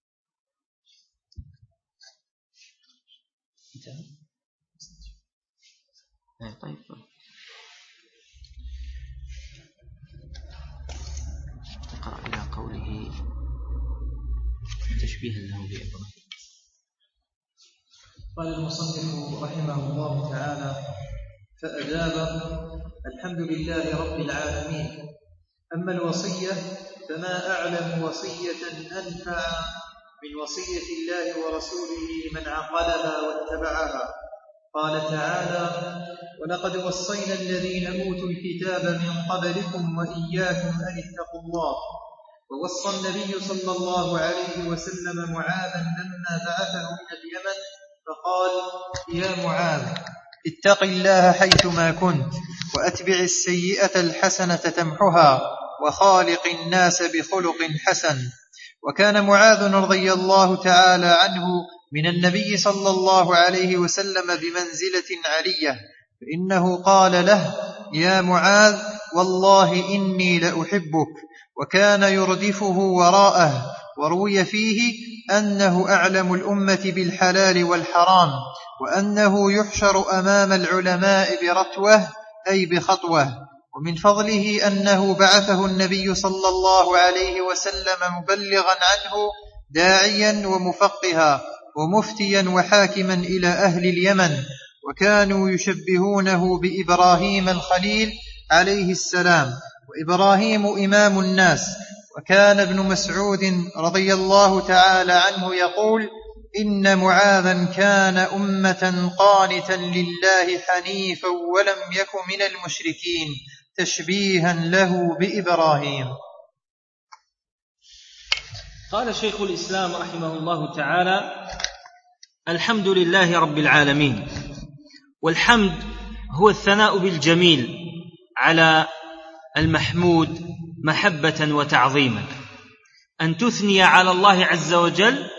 طيب. اقرأ إلى قوله تشبيها له بإبراهيم. قال المصنف رحمه الله تعالى: فأجاب: الحمد لله رب العالمين. أما الوصية فما أعلم وصية أنفع من وصية الله ورسوله لمن عقلها واتبعها. قال تعالى: ولقد وصينا الذين أوتوا الكتاب من قبلكم وإياكم أن اتقوا الله. ووصى النبي صلى الله عليه وسلم معاذا لما بعثه من اليمن فقال: يا معاذ، اتق الله حيثما كنت، وأتبع السيئة الحسنة تمحها، وخالق الناس بخلق حسن. وكان معاذ رضي الله تعالى عنه من النبي صلى الله عليه وسلم بمنزلة علية، فإنه قال له: يا معاذ، والله إني لأحبك. وكان يردفه وراءه. وروي فيه أنه أعلم الأمة بالحلال والحرام، وأنه يحشر أمام العلماء برتوة أي بخطوة. ومن فضله أنه بعثه النبي صلى الله عليه وسلم مبلغا عنه، داعيا ومفقها ومفتيا وحاكما إلى أهل اليمن. وكانوا يشبهونه بإبراهيم الخليل عليه السلام، وإبراهيم إمام الناس. وكان ابن مسعود رضي الله تعالى عنه يقول: إن معاذا كان أمة قانتا لله حنيفا ولم يك من المشركين، تشبيها له بإبراهيم. قال شيخ الإسلام رحمه الله تعالى: الحمد لله رب العالمين. والحمد هو الثناء بالجميل على المحمود محبة وتعظيما، أن تثني على الله عز وجل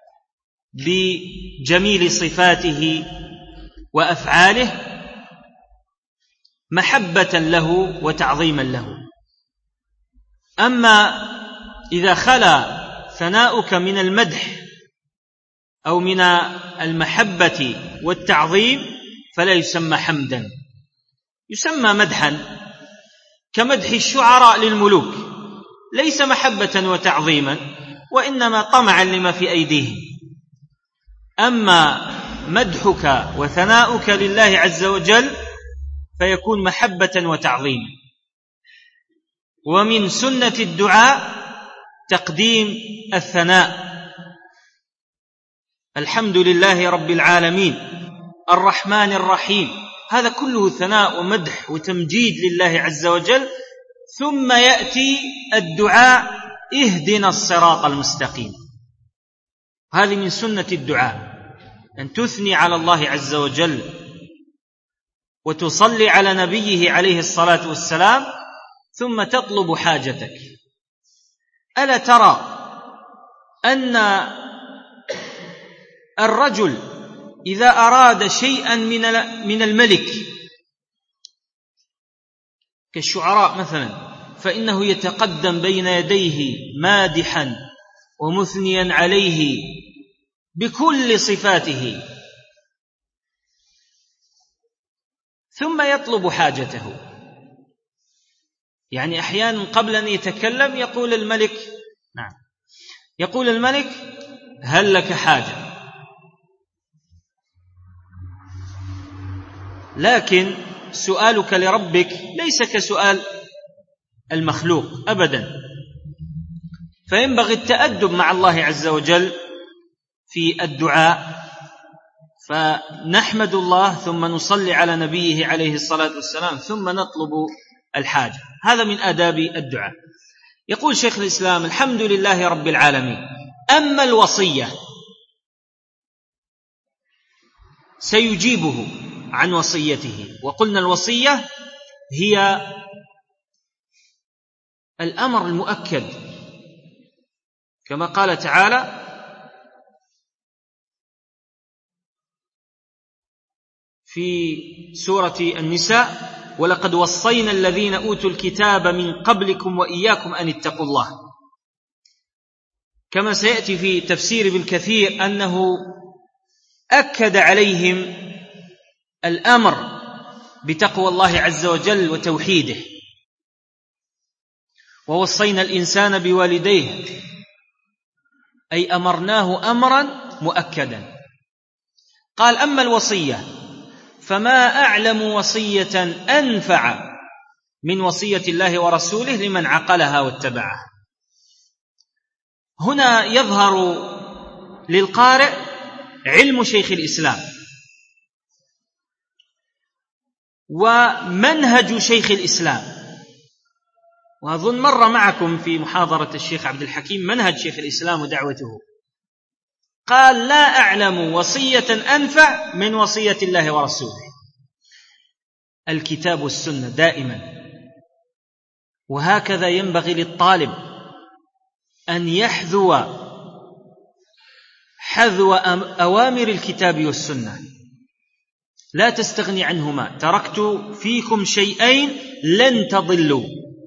بجميل صفاته وأفعاله محبة له وتعظيما له. أما إذا خلا ثناؤك من المدح أو من المحبة والتعظيم فلا يسمى حمدا، يسمى مدحا، كمدح الشعراء للملوك، ليس محبة وتعظيما وإنما طمعا لما في أيديهم. أما مدحك وثناؤك لله عز وجل فيكون محبة وتعظيما. ومن سنة الدعاء تقديم الثناء، الحمد لله رب العالمين الرحمن الرحيم، هذا كله ثناء ومدح وتمجيد لله عز وجل. ثم يأتي الدعاء اهدنا الصراط المستقيم، هذه من سنة الدعاء، أن تثني على الله عز وجل وتصلي على نبيه عليه الصلاة والسلام ثم تطلب حاجتك. ألا ترى أن الرجل إذا أراد شيئا من الملك كالشعراء مثلا فإنه يتقدم بين يديه مادحا ومثنيا عليه بكل صفاته، ثم يطلب حاجته. يعني أحيانا قبل أن يتكلم يقول الملك نعم يقول الملك هل لك حاجة؟ لكن سؤالك لربك ليس كسؤال المخلوق أبدا، فينبغي التأدب مع الله عز وجل في الدعاء، فنحمد الله ثم نصلي على نبيه عليه الصلاة والسلام ثم نطلب الحاجة، هذا من آداب الدعاء. يقول شيخ الإسلام الحمد لله رب العالمين. أما الوصية سيجيبه عن وصيته، وقلنا الوصية هي الأمر المؤكد كما قال تعالى في سورة النساء ولقد وصينا الذين أوتوا الكتاب من قبلكم وإياكم أن اتقوا الله. كما سيأتي في تفسير ابن كثير أنه أكد عليهم الأمر بتقوى الله عز وجل وتوحيده. ووصينا الإنسان بوالديه أي أمرناه أمرا مؤكدا. قال أما الوصية فما أعلم وصية أنفع من وصية الله ورسوله لمن عقلها واتبعها. هنا يظهر للقارئ علم شيخ الإسلام ومنهج شيخ الإسلام، وأظن مر معكم في محاضرة الشيخ عبد الحكيم منهج شيخ الإسلام ودعوته. قال لا أعلم وصية أنفع من وصية الله ورسوله، الكتاب والسنة دائما. وهكذا ينبغي للطالب أن يحذو حذو أوامر الكتاب والسنة، لا تستغني عنهما. تركت فيكم شيئين لن تضلوا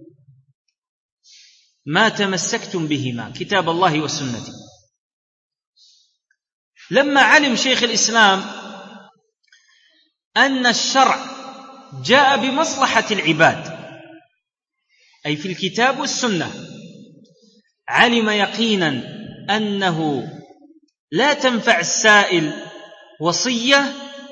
ما تمسكتم بهما، كتاب الله وسنتي. لما علم شيخ الإسلام أن الشرع جاء بمصلحة العباد أي في الكتاب والسنة، علم يقينا أنه لا تنفع السائل وصية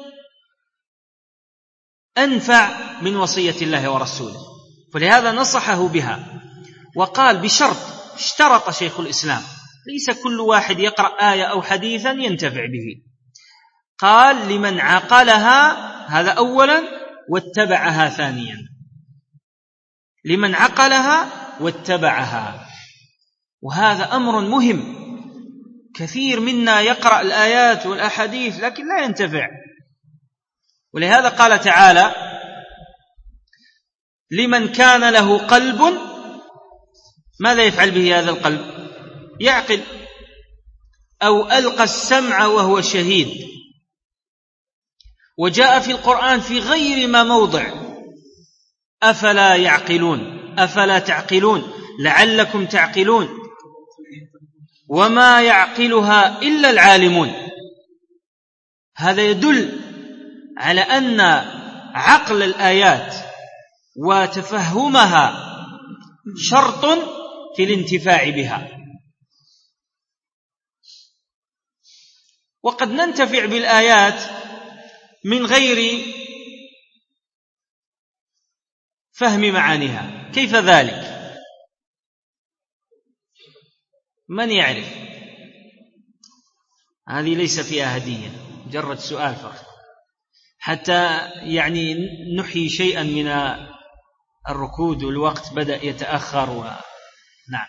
أنفع من وصية الله ورسوله، فلهذا نصحه بها. وقال بشرط، اشترط شيخ الإسلام ليس كل واحد يقرأ آية أو حديثا ينتفع به، قال لمن عقلها، هذا أولا، واتبعها ثانيا، لمن عقلها واتبعها. وهذا أمر مهم، كثير منا يقرأ الآيات والأحاديث لكن لا ينتفع. ولهذا قال تعالى لمن كان له قلب ماذا يفعل به هذا القلب؟ يعقل. أو ألقى السمع وهو شهيد. وجاء في القرآن في غير ما موضع أفلا يعقلون أفلا تعقلون، لعلكم تعقلون وما يعقلها إلا العالمون. هذا يدل على أن عقل الآيات وتفهمها شرط في الانتفاع بها. وقد ننتفع بالآيات من غير فهم معانيها. كيف ذلك؟ من يعرف؟ هذه ليس فيها هدية، مجرد سؤال فقط حتى يعني نحيي شيئا من الركود والوقت بدأ يتأخر و... نعم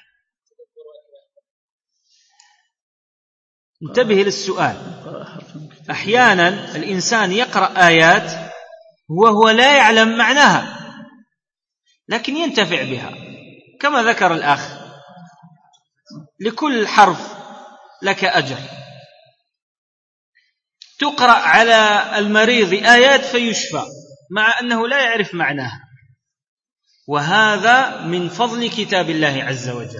انتبه للسؤال. أحيانا الإنسان يقرأ آيات وهو لا يعلم معناها لكن ينتفع بها، كما ذكر الأخ لكل حرف لك أجر. تقرأ على المريض آيات فيشفى مع أنه لا يعرف معناها، وهذا من فضل كتاب الله عز وجل.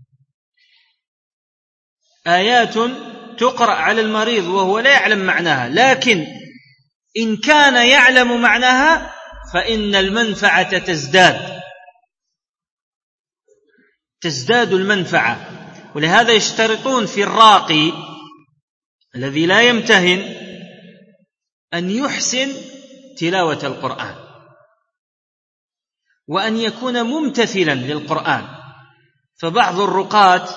آيات تقرأ على المريض وهو لا يعلم معناها، لكن إن كان يعلم معناها فإن المنفعة تزداد تزداد المنفعة. ولهذا يشترطون في الراقي الذي لا يمتهن أن يحسن تلاوة القرآن وأن يكون ممتثلا للقرآن. فبعض الرقاة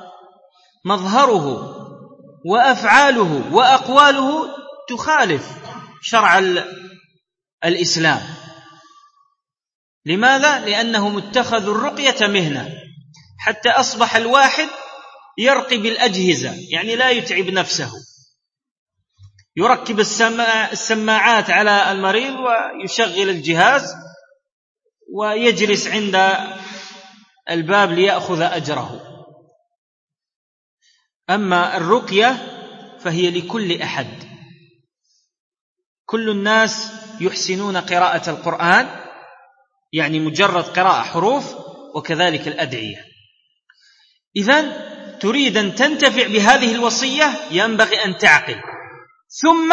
مظهره وأفعاله وأقواله تخالف شرع الإسلام. لماذا؟ لأنهم اتخذوا الرقية مهنة، حتى أصبح الواحد يرقي بالأجهزة، يعني لا يتعب نفسه، يركب السماعات على المريض ويشغل الجهاز ويجلس عند الباب ليأخذ أجره. أما الرقية فهي لكل أحد، كل الناس يحسنون قراءة القرآن، يعني مجرد قراءة حروف، وكذلك الأدعية. إذن تريد أن تنتفع بهذه الوصية ينبغي أن تعقل. ثم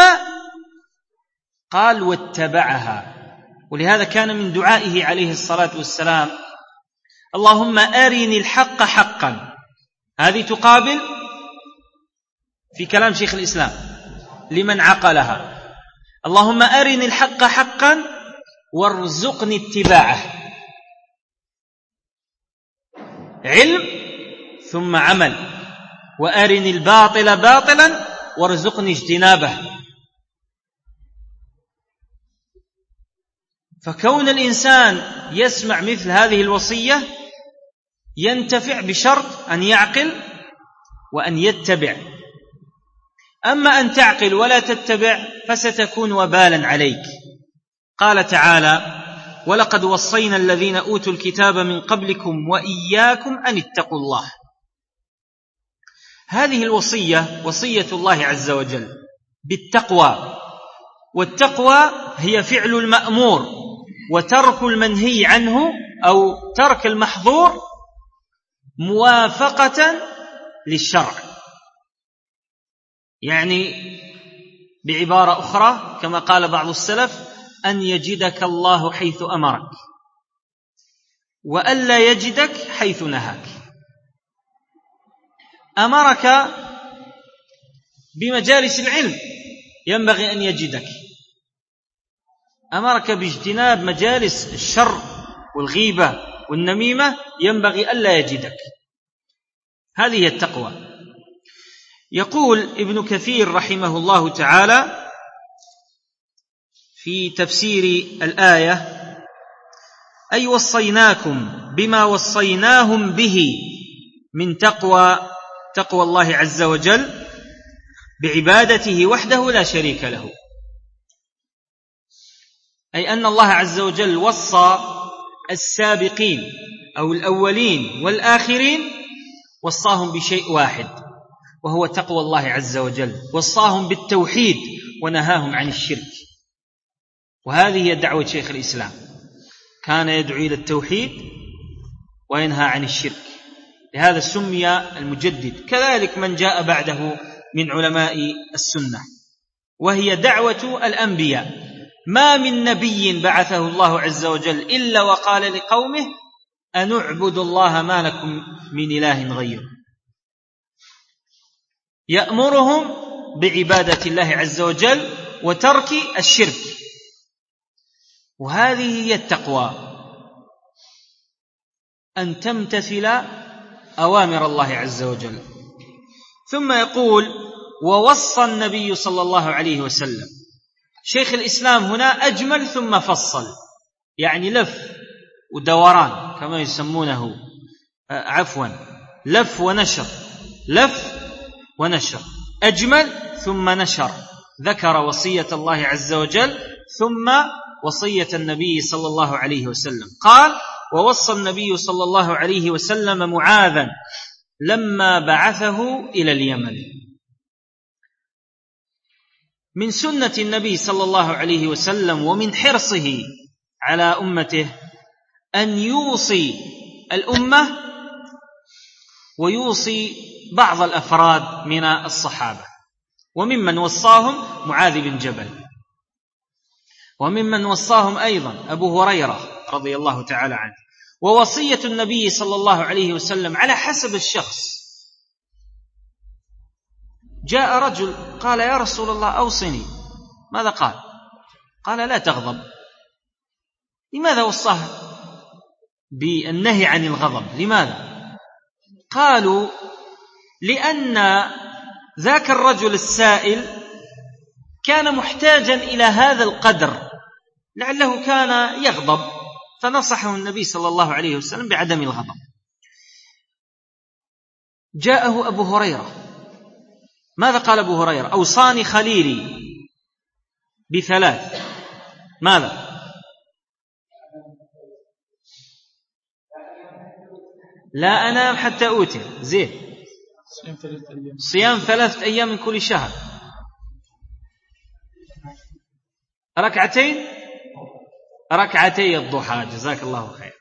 قال واتبعها، ولهذا كان من دعائه عليه الصلاة والسلام اللهم أرني الحق حقا. هذه تقابل في كلام شيخ الإسلام لمن عقلها، اللهم أرني الحق حقا وارزقني اتباعه. علم ثم عمل. وأرني الباطل باطلا وارزقني اجتنابه. فكون الإنسان يسمع مثل هذه الوصية ينتفع بشرط أن يعقل وأن يتبع. أما أن تعقل ولا تتبع فستكون وبالا عليك. قال تعالى ولقد وصينا الذين أوتوا الكتاب من قبلكم وإياكم أن اتقوا الله. هذه الوصية وصية الله عز وجل بالتقوى، والتقوى هي فعل المأمور وترك المنهي عنه أو ترك المحظور موافقة للشرع. يعني بعبارة أخرى كما قال بعض السلف أن يجدك الله حيث أمرك وألا يجدك حيث نهاك. أمرك بمجالس العلم ينبغي أن يجدك، أمرك باجتناب مجالس الشر والغيبة والنميمة ينبغي ألا يجدك. هذه هي التقوى. يقول ابن كثير رحمه الله تعالى في تفسير الآية أي وصيناكم بما وصيناهم به من تقوى تقوى الله عز وجل بعبادته وحده لا شريك له. أي أن الله عز وجل وصى السابقين أو الأولين والآخرين، وصاهم بشيء واحد وهو تقوى الله عز وجل، وصاهم بالتوحيد ونهاهم عن الشرك. وهذه هي دعوة شيخ الإسلام، كان يدعو إلى التوحيد وينهى عن الشرك، لهذا سمي المجدد. كذلك من جاء بعده من علماء السنة، وهي دعوة الأنبياء. ما من نبي بعثه الله عز وجل إلا وقال لقومه أن اعبدوا الله ما لكم من إله غيره، يأمرهم بعبادة الله عز وجل وترك الشرك، وهذه هي التقوى، أن تمتثل أوامر الله عز وجل. ثم يقول ووصى النبي صلى الله عليه وسلم. شيخ الإسلام هنا أجمل ثم فصل، يعني لف ودوران كما يسمونه، عفوا لف ونشر، لف ونشر، أجمل ثم نشر، ذكر وصية الله عز وجل ثم وصية النبي صلى الله عليه وسلم. قال ووصى النبي صلى الله عليه وسلم معاذا لما بعثه إلى اليمن. من سنة النبي صلى الله عليه وسلم ومن حرصه على أمته أن يوصي الأمة ويوصي بعض الأفراد من الصحابة، وممن وصاهم معاذ بن جبل، وممن وصاهم أيضا أبو هريرة رضي الله تعالى عنه. ووصية النبي صلى الله عليه وسلم على حسب الشخص. جاء رجل قال يا رسول الله أوصني، ماذا قال؟ قال لا تغضب. لماذا وصاه بالنهي عن الغضب؟ لماذا؟ قالوا لأن ذاك الرجل السائل كان محتاجا إلى هذا القدر، لعله كان يغضب، فنصحه النبي صلى الله عليه وسلم بعدم الغضب. جاءه أبو هريرة، ماذا قال أبو هريرة؟ أوصاني خليلي بثلاث، ماذا؟ لا أنام حتى أوتر، زين، صيام ثلاثة أيام من كل شهر، ركعتين ركعتي الضحى، جزاك الله خير.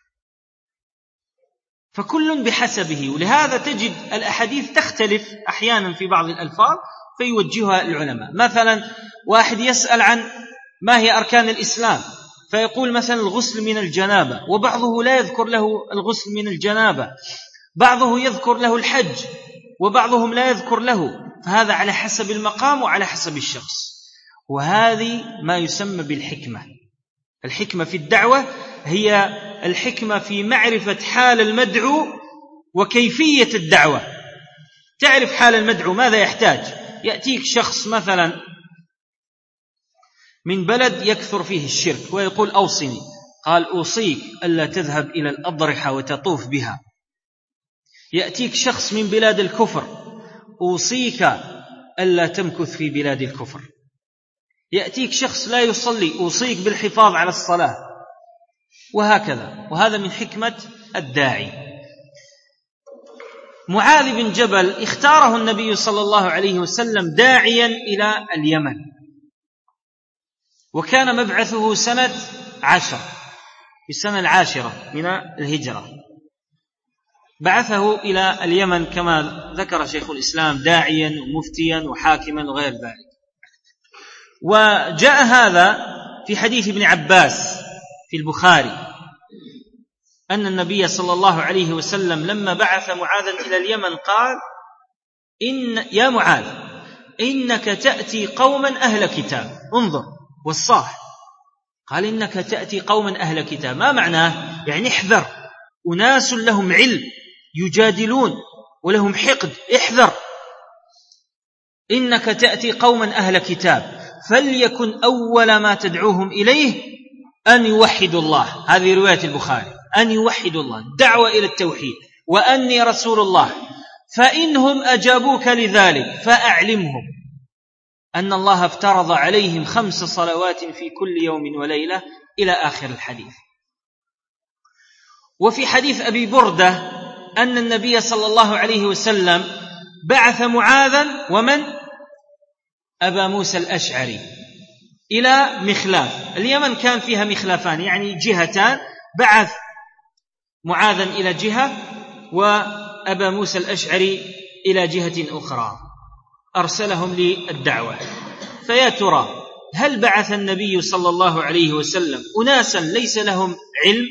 فكل بحسبه، ولهذا تجد الأحاديث تختلف أحيانا في بعض الألفاظ فيوجهها العلماء. مثلا واحد يسأل عن ما هي أركان الإسلام، فيقول مثلا الغسل من الجنابة، وبعضه لا يذكر له الغسل من الجنابة، بعضه يذكر له الحج وبعضهم لا يذكر له، فهذا على حسب المقام وعلى حسب الشخص. وهذه ما يسمى بالحكمة. الحكمة في الدعوة هي الحكمة في معرفة حال المدعو وكيفية الدعوة. تعرف حال المدعو ماذا يحتاج. يأتيك شخص مثلا من بلد يكثر فيه الشرك ويقول أوصني، قال أوصيك ألا تذهب إلى الأضرحة وتطوف بها. يأتيك شخص من بلاد الكفر، أوصيك ألا تمكث في بلاد الكفر. يأتيك شخص لا يصلي، أوصيك بالحفاظ على الصلاة، وهكذا. وهذا من حكمة الداعي. معاذ بن جبل اختاره النبي صلى الله عليه وسلم داعيا إلى اليمن، وكان مبعثه سنة عشر، في السنة العاشرة من الهجرة، بعثه إلى اليمن كما ذكر شيخ الإسلام داعيا ومفتيا وحاكما وغير ذلك. وجاء هذا في حديث ابن عباس في البخاري أن النبي صلى الله عليه وسلم لما بعث معاذا إلى اليمن قال إن يا معاذ إنك تأتي قوما أهل كتاب. انظر والصاح، قال إنك تأتي قوما أهل كتاب، ما معناه؟ يعني احذر، أناس لهم علم يجادلون ولهم حقد، احذر. إنك تأتي قوما أهل كتاب فليكن أول ما تدعوهم إليه أن يوحدوا الله. هذه رواية البخاري، أن يوحدوا الله، دعوة إلى التوحيد، وأني رسول الله، فإنهم أجابوك لذلك فأعلمهم أن الله افترض عليهم خمس صلوات في كل يوم وليلة، إلى آخر الحديث. وفي حديث أبي بردة أن النبي صلى الله عليه وسلم بعث معاذا ومن أبا موسى الأشعري إلى مخلاف. اليمن كان فيها مخلافان، يعني جهتان، بعث معاذا إلى جهة وأبا موسى الأشعري إلى جهة أخرى، أرسلهم للدعوة. فيا ترى هل بعث النبي صلى الله عليه وسلم أناسا ليس لهم علم؟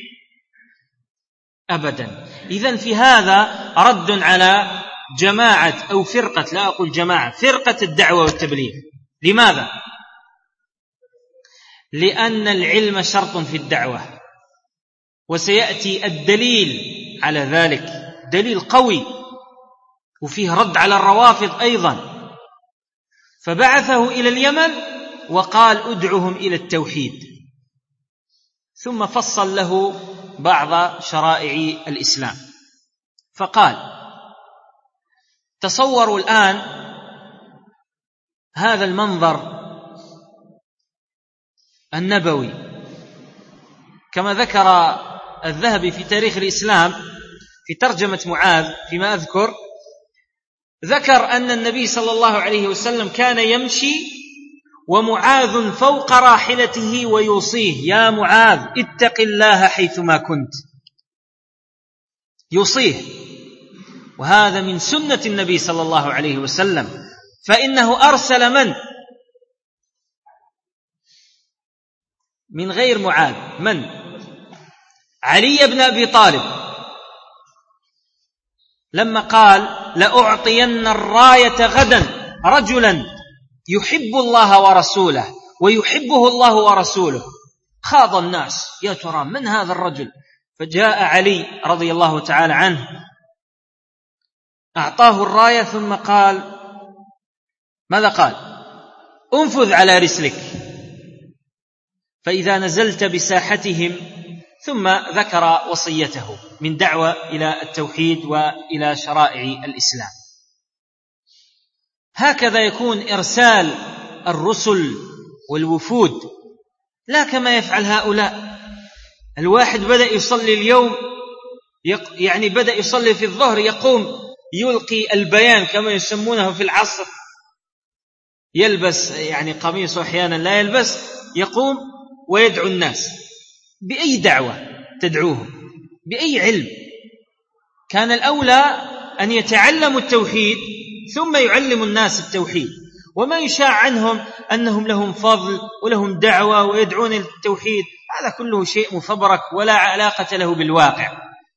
أبدا. إذن في هذا رد على جماعة أو فرقة، لا أقول جماعة، فرقة الدعوة والتبليغ. لماذا؟ لأن العلم شرط في الدعوة، وسيأتي الدليل على ذلك، دليل قوي وفيه رد على الروافض أيضا. فبعثه إلى اليمن وقال ادعهم إلى التوحيد، ثم فصل له بعض شرائع الإسلام. فقال تصوروا الآن هذا المنظر النبوي، كما ذكر الذهبي في تاريخ الإسلام في ترجمة معاذ فيما أذكر، ذكر أن النبي صلى الله عليه وسلم كان يمشي ومعاذ فوق راحلته ويوصيه يا معاذ اتق الله حيثما كنت، يوصيه. وهذا من سنة النبي صلى الله عليه وسلم، فإنه أرسل من؟ من غير معاذ، من؟ علي بن أبي طالب، لما قال لأعطين الراية غدا رجلا يحب الله ورسوله ويحبه الله ورسوله. خاض الناس، يا ترى من هذا الرجل؟ فجاء علي رضي الله تعالى عنه أعطاه الراية، ثم قال ماذا قال؟ انفذ على رسلك فإذا نزلت بساحتهم. ثم ذكر وصيته من دعوة إلى التوحيد وإلى شرائع الإسلام. هكذا يكون إرسال الرسل والوفود، لا كما يفعل هؤلاء. الواحد بدأ يصلي اليوم، يعني بدأ يصلي في الظهر، يقوم يلقي البيان كما يسمونه في العصر، يلبس يعني قميص أحيانا لا يلبس، يقوم ويدعو الناس. بأي دعوة تدعوهم؟ بأي علم؟ كان الأولى أن يتعلموا التوحيد ثم يعلم الناس التوحيد، وما يشاع عنهم أنهم لهم فضل ولهم دعوة ويدعون التوحيد، هذا كله شيء مفبرك ولا علاقة له بالواقع.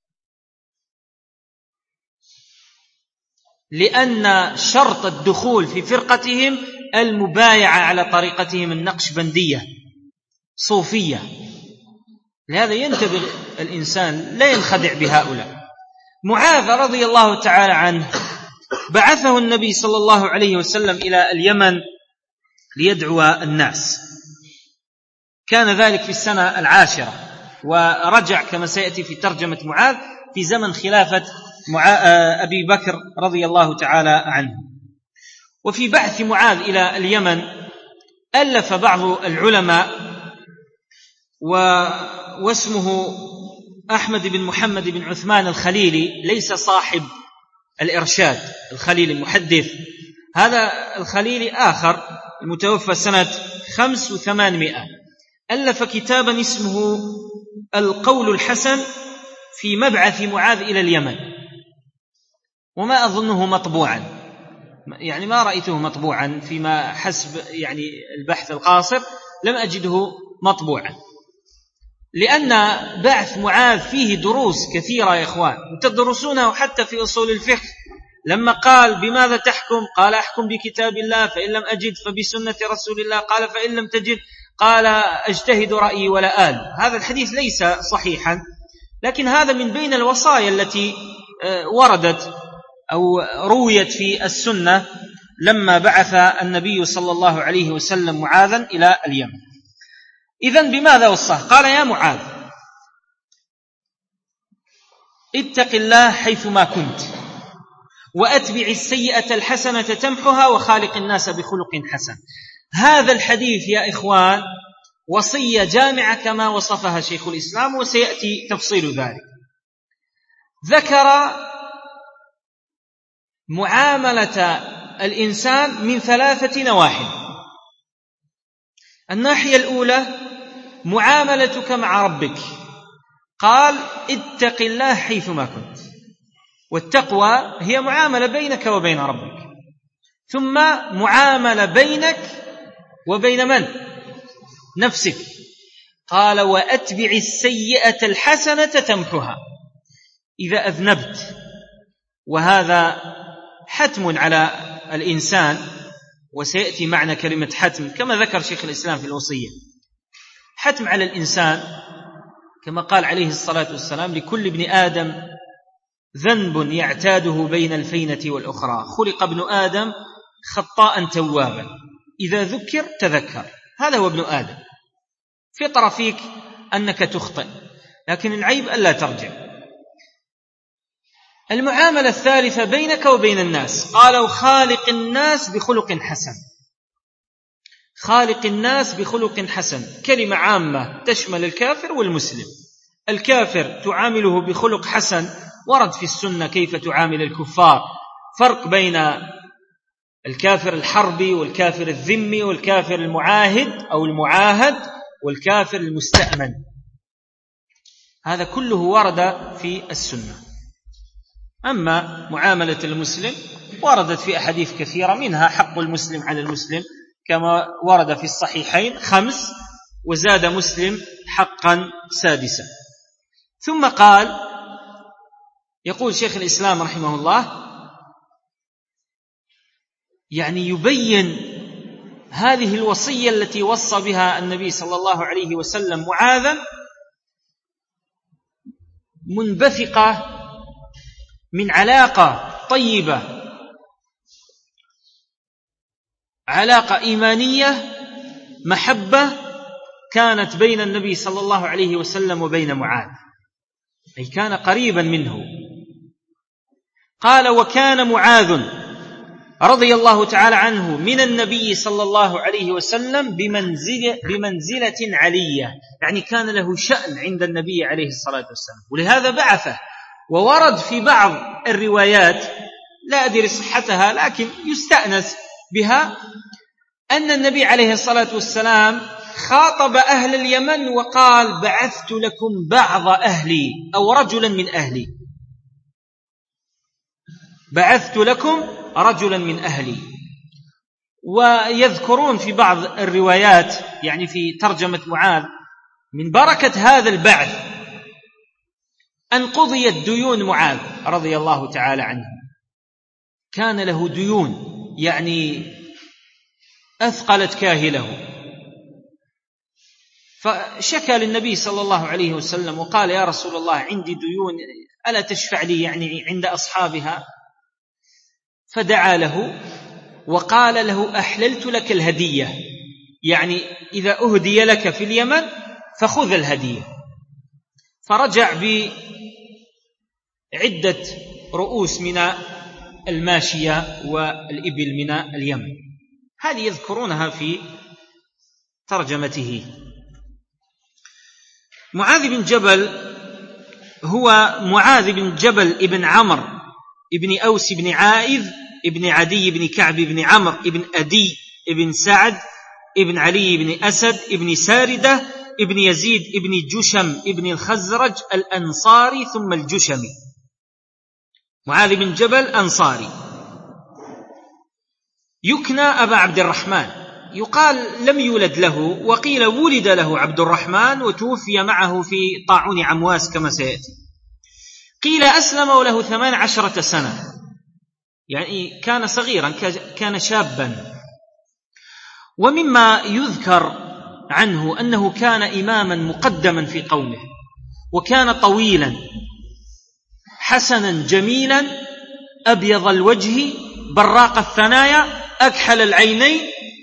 لأن شرط الدخول في فرقتهم المبايعة على طريقتهم النقشبندية صوفية. لهذا ينتبه الإنسان لا ينخدع بهؤلاء. معاذ رضي الله تعالى عنه بعثه النبي صلى الله عليه وسلم إلى اليمن ليدعو الناس، كان ذلك في السنة العاشرة، ورجع كما سيأتي في ترجمة معاذ في زمن خلافة أبي بكر رضي الله تعالى عنه. وفي بعث معاذ إلى اليمن ألف بعض العلماء، واسمه أحمد بن محمد بن عثمان الخليلي، ليس صاحب الإرشاد الخليلي المحدث، هذا الخليلي آخر المتوفى سنة خمس وثمانمائة، ألف كتابا اسمه القول الحسن في مبعث معاذ إلى اليمن، وما أظنه مطبوعا، يعني ما رأيته مطبوعا فيما حسب يعني البحث القاصر، لم أجده مطبوعا، لأن بعث معاذ فيه دروس كثيرة يا إخوان، تدرسونه حتى في أصول الفقه. لما قال بماذا تحكم؟ قال أحكم بكتاب الله، فإن لم أجد فبسنة رسول الله، قال فإن لم تجد قال أجتهد رأيي ولا آل. هذا الحديث ليس صحيحا، لكن هذا من بين الوصايا التي وردت أو رويت في السنة لما بعث النبي صلى الله عليه وسلم معاذا إلى اليمن. إذن بماذا وصاه؟ قال يا معاذ اتق الله حيثما كنت وأتبع السيئة الحسنة تمحها وخالق الناس بخلق حسن. هذا الحديث يا إخوان وصية جامعة كما وصفها شيخ الإسلام، وسيأتي تفصيل ذلك. ذكر معاملة الإنسان من ثلاثة نواحي. الناحية الأولى معاملتك مع ربك، قال اتق الله حيثما كنت، والتقوى هي معاملة بينك وبين ربك، ثم معاملة بينك وبين من؟ نفسك. قال وأتبع السيئة الحسنة تمحها. إذا أذنبت، وهذا حتم على الإنسان، وسيأتي معنى كلمة حتم كما ذكر شيخ الإسلام في الوصية، حتم على الإنسان كما قال عليه الصلاة والسلام لكل ابن آدم ذنب يعتاده بين الفينة والأخرى، خلق ابن آدم خطاء توابا، إذا ذكر تذكر، هذا هو ابن آدم، فطرة فيك أنك تخطئ، لكن العيب ألا ترجع. المعاملة الثالثة بينك وبين الناس، قالوا خالق الناس بخلق حسن. خالق الناس بخلق حسن كلمة عامة تشمل الكافر والمسلم. الكافر تعامله بخلق حسن، ورد في السنة كيف تعامل الكفار، فرق بين الكافر الحربي والكافر الذمي والكافر المعاهد أو المعاهد والكافر المستأمن، هذا كله ورد في السنة. أما معاملة المسلم وردت في أحاديث كثيرة، منها حق المسلم على المسلم كما ورد في الصحيحين خمس، وزاد مسلم حقا سادسا. ثم قال، يقول شيخ الإسلام رحمه الله، يعني يبين هذه الوصية التي وصى بها النبي صلى الله عليه وسلم معاذا منبثقة من علاقة طيبة، علاقة إيمانية، محبة كانت بين النبي صلى الله عليه وسلم وبين معاذ، أي كان قريبا منه. قال وكان معاذ رضي الله تعالى عنه من النبي صلى الله عليه وسلم بمنزلة, بمنزلة علية، يعني كان له شأن عند النبي عليه الصلاة والسلام، ولهذا بعثه. وورد في بعض الروايات لا أدري صحتها لكن يستأنس بها أن النبي عليه الصلاة والسلام خاطب أهل اليمن وقال بعثت لكم بعض أهلي أو رجلا من أهلي، بعثت لكم رجلا من أهلي. ويذكرون في بعض الروايات يعني في ترجمة معاذ من بركة هذا البعث أن قضيت ديون معاذ رضي الله تعالى عنه، كان له ديون يعني أثقلت كاهله، فشكى للنبي صلى الله عليه وسلم وقال يا رسول الله عندي ديون ألا تشفع لي يعني عند أصحابها؟ فدعا له وقال له أحللت لك الهدية، يعني إذا أهدي لك في اليمن فخذ الهدية. فرجع بعدة رؤوس من الماشية والإبل من اليمن، هذه يذكرونها في ترجمته. معاذ بن جبل هو معاذ بن جبل ابن عمرو ابن أوس بن عائذ ابن عدي بن كعب بن عمرو ابن أدي ابن سعد ابن علي بن أسد ابن ساردة ابن يزيد ابن جشم ابن الخزرج الأنصاري ثم الجشمي. معاذ بن جبل أنصاري، يكنى أبا عبد الرحمن، يقال لم يولد له، وقيل ولد له عبد الرحمن وتوفي معه في طاعون عمواس كما سيأتي. قيل أسلم وله ثمان عشرة سنة، يعني كان صغيرا، كان شابا. ومما يذكر عنه أنه كان إماما مقدما في قومه، وكان طويلا حسنا جميلا أبيض الوجه براق الثنايا أكحل العينين،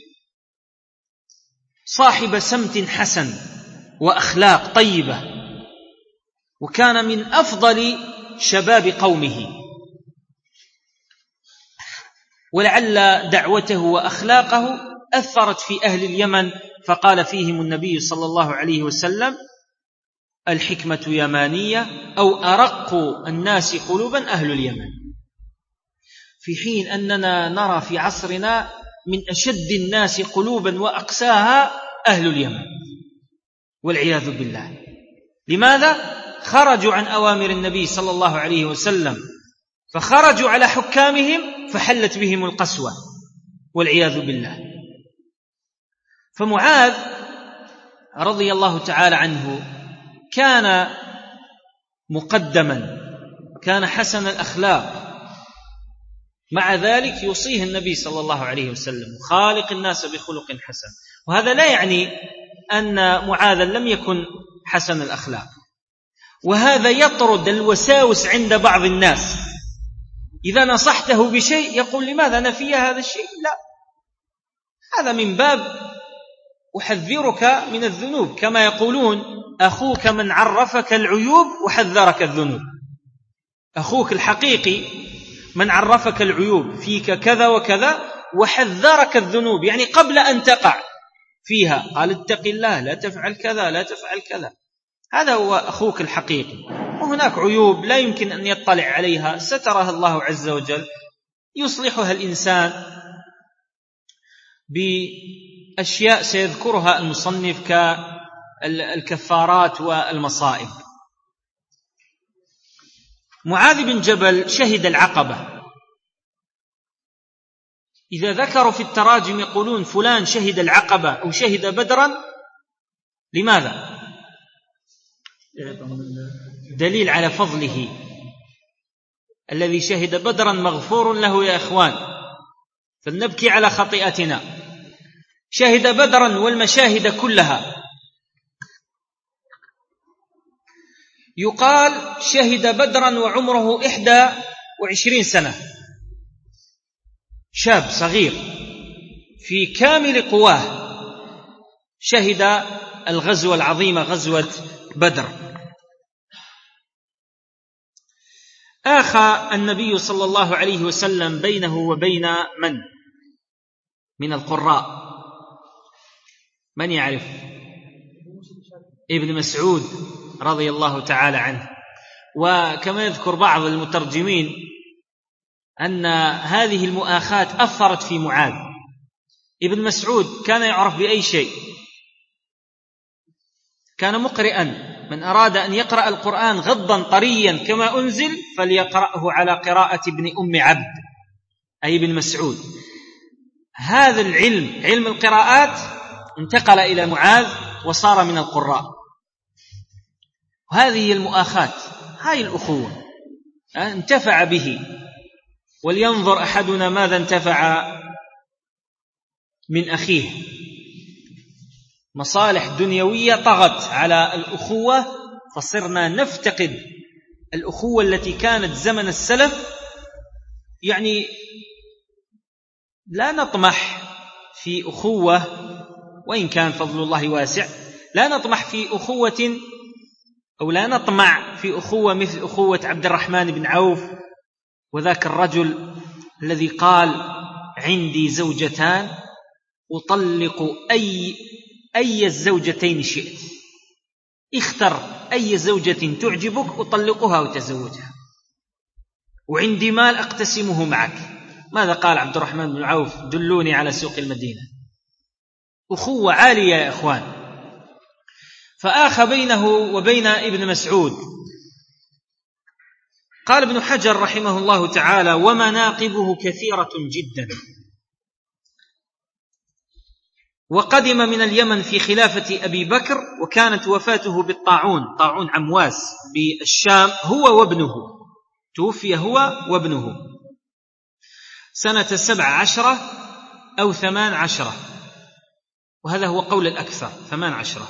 صاحب سمت حسن وأخلاق طيبة، وكان من أفضل شباب قومه. ولعل دعوته وأخلاقه أثرت في أهل اليمن، فقال فيهم النبي صلى الله عليه وسلم الحكمة يمانية أو أرق الناس قلوبا أهل اليمن، في حين أننا نرى في عصرنا من أشد الناس قلوبا وأقساها أهل اليمن والعياذ بالله. لماذا؟ خرجوا عن أوامر النبي صلى الله عليه وسلم، فخرجوا على حكامهم فحلت بهم القسوة والعياذ بالله. فمعاذ رضي الله تعالى عنه كان مقدما، كان حسن الأخلاق، مع ذلك يوصيه النبي صلى الله عليه وسلم: خالق الناس بخلق حسن. وهذا لا يعني أن معاذا لم يكن حسن الأخلاق، وهذا يطرد الوساوس عند بعض الناس. إذا نصحته بشيء يقول: لماذا نفي هذا الشيء؟ لا، هذا من باب أحذرك من الذنوب، كما يقولون: أخوك من عرفك العيوب وحذرك الذنوب. أخوك الحقيقي من عرفك العيوب فيك كذا وكذا وحذرك الذنوب، يعني قبل أن تقع فيها قال: اتق الله، لا تفعل كذا، لا تفعل كذا. هذا هو أخوك الحقيقي. وهناك عيوب لا يمكن أن يطلع عليها، سترها الله عز وجل، يصلحها الإنسان بأشياء سيذكرها المصنف كالكفارات والمصائب. معاذ بن جبل شهد العقبة. إذا ذكروا في التراجم يقولون فلان شهد العقبة أو شهد بدرا، لماذا؟ دليل على فضله. الذي شهد بدرا مغفور له يا إخوان، فلنبكي على خطيئتنا. شهد بدرا والمشاهد كلها. يقال شهد بدرا وعمره إحدى وعشرين سنة، شاب صغير في كامل قواه شهد الغزوة العظيمة، غزوة بدر. آخى النبي صلى الله عليه وسلم بينه وبين من من القراء؟ من يعرف؟ ابن مسعود رضي الله تعالى عنه. وكما يذكر بعض المترجمين أن هذه المؤاخاة أثرت في معاذ. ابن مسعود كان يعرف بأي شيء؟ كان مقرئا، من أراد أن يقرأ القرآن غضا طريا كما أنزل فليقرأه على قراءة ابن أم عبد، أي ابن مسعود. هذا العلم، علم القراءات، انتقل إلى معاذ وصار من القراء. وهذه المؤاخاة، هذه الأخوة، انتفع به. ولينظر أحدنا ماذا انتفع من أخيه. مصالح دنيوية طغت على الأخوة، فصرنا نفتقد الأخوة التي كانت زمن السلف. يعني لا نطمح في أخوة، وإن كان فضل الله واسع، لا نطمح في أخوة أو لا نطمع في أخوة مثل أخوة عبد الرحمن بن عوف، وذاك الرجل الذي قال: عندي زوجتان أطلق أي أي الزوجتين شئت، اختر أي زوجة تعجبك أطلقها وتزوجها، وعندي مال أقتسمه معك. ماذا قال عبد الرحمن بن عوف؟ دلوني على سوق المدينة. أخوة عالية يا إخوان. فآخى بينه وبين ابن مسعود. قال ابن حجر رحمه الله تعالى: ومناقبه كثيرة جدا. وقدم من اليمن في خلافة أبي بكر، وكانت وفاته بالطاعون، طاعون عمواس بالشام، هو وابنه، توفي هو وابنه سنة سبع عشرة أو ثمان عشرة، وهذا هو قول الأكثر، ثمان عشرة.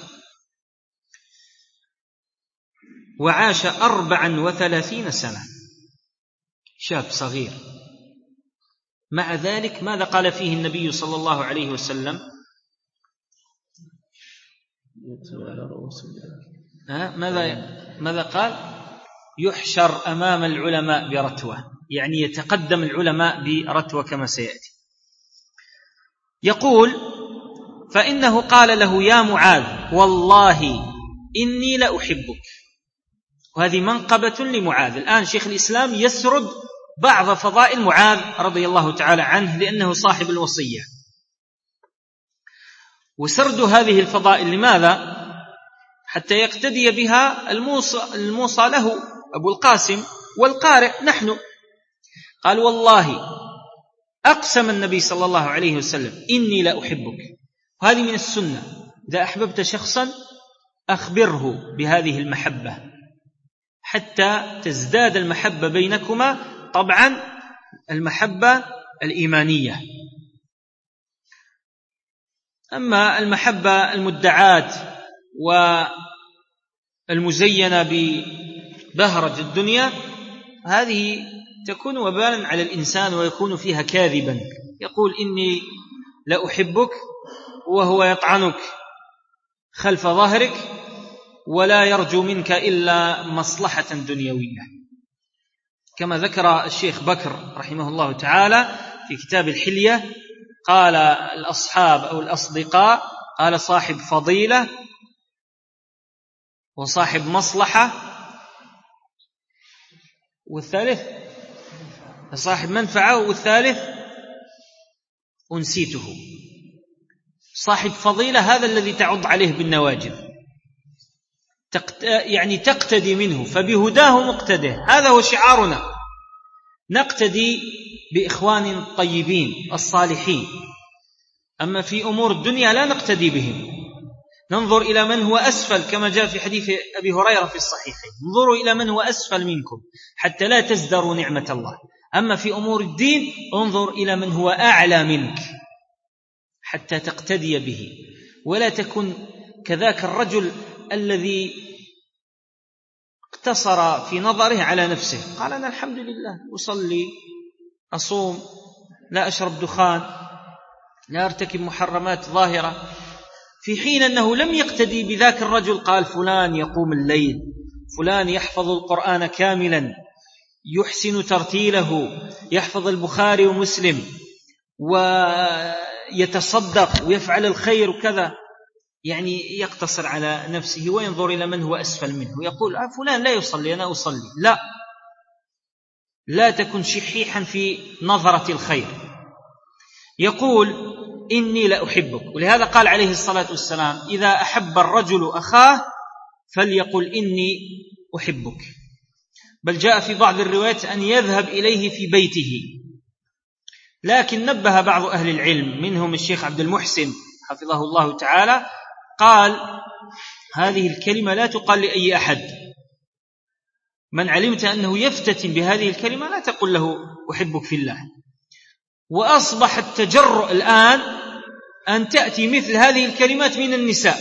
وعاش أربعا وثلاثين سنة، شاب صغير. مع ذلك ماذا قال فيه النبي صلى الله عليه وسلم؟ ماذا ماذا قال؟ يحشر أمام العلماء برتوة، يعني يتقدم العلماء برتوة كما سيأتي. يقول: فإنه قال له: يا معاذ والله إني لأحبك. وهذه منقبة لمعاذ. الآن شيخ الإسلام يسرد بعض فضائل معاذ رضي الله تعالى عنه، لأنه صاحب الوصية. وسرد هذه الفضائل لماذا؟ حتى يقتدي بها الموصى, الموصى له أبو القاسم والقارئ نحن. قال والله أقسم النبي صلى الله عليه وسلم إني لا أحبك. وهذه من السنة، إذا أحببت شخصا أخبره بهذه المحبة حتى تزداد المحبة بينكما، طبعا المحبة الإيمانية. أما المحبة المدعاة والمزينة ببهرج الدنيا هذه تكون وبالا على الإنسان ويكون فيها كاذبا، يقول إني لا أحبك وهو يطعنك خلف ظهرك ولا يرجو منك إلا مصلحة دنيوية، كما ذكر الشيخ بكر رحمه الله تعالى في كتاب الحلية. قال الأصحاب أو الأصدقاء، قال صاحب فضيلة وصاحب مصلحة، والثالث صاحب منفعة، والثالث أنسيته. صاحب فضيلة هذا الذي تعض عليه بالنواجذ، يعني تقتدي منه، فبهداه مقتده، هذا هو شعارنا، نقتدي بإخوان طيبين الصالحين. أما في أمور الدنيا لا نقتدي بهم، ننظر إلى من هو أسفل، كما جاء في حديث أبي هريرة في الصحيحين: انظروا إلى من هو أسفل منكم حتى لا تزدروا نعمة الله. أما في أمور الدين انظر إلى من هو أعلى منك حتى تقتدي به، ولا تكن كذاك الرجل الذي اقتصر في نظره على نفسه، قال أنا الحمد لله أصلي أصوم لا أشرب دخان لا أرتكب محرمات ظاهرة، في حين أنه لم يقتدي بذاك الرجل. قال فلان يقوم الليل، فلان يحفظ القرآن كاملا، يحسن ترتيله، يحفظ البخاري ومسلم ويتصدق ويفعل الخير وكذا، يعني يقتصر على نفسه وينظر إلى من هو أسفل منه ويقول آه فلان لا يصلي أنا أصلي. لا، لا تكن شحيحا في نظرة الخير. يقول إني لا أحبك، ولهذا قال عليه الصلاة والسلام: إذا أحب الرجل أخاه فليقل إني أحبك. بل جاء في بعض الروايات أن يذهب إليه في بيته. لكن نبه بعض أهل العلم منهم الشيخ عبد المحسن حفظه الله تعالى، قال هذه الكلمة لا تقال لأي أحد، من علمت أنه يفتتن بهذه الكلمة لا تقل له أحبك في الله. وأصبح التجرؤ الآن أن تأتي مثل هذه الكلمات من النساء،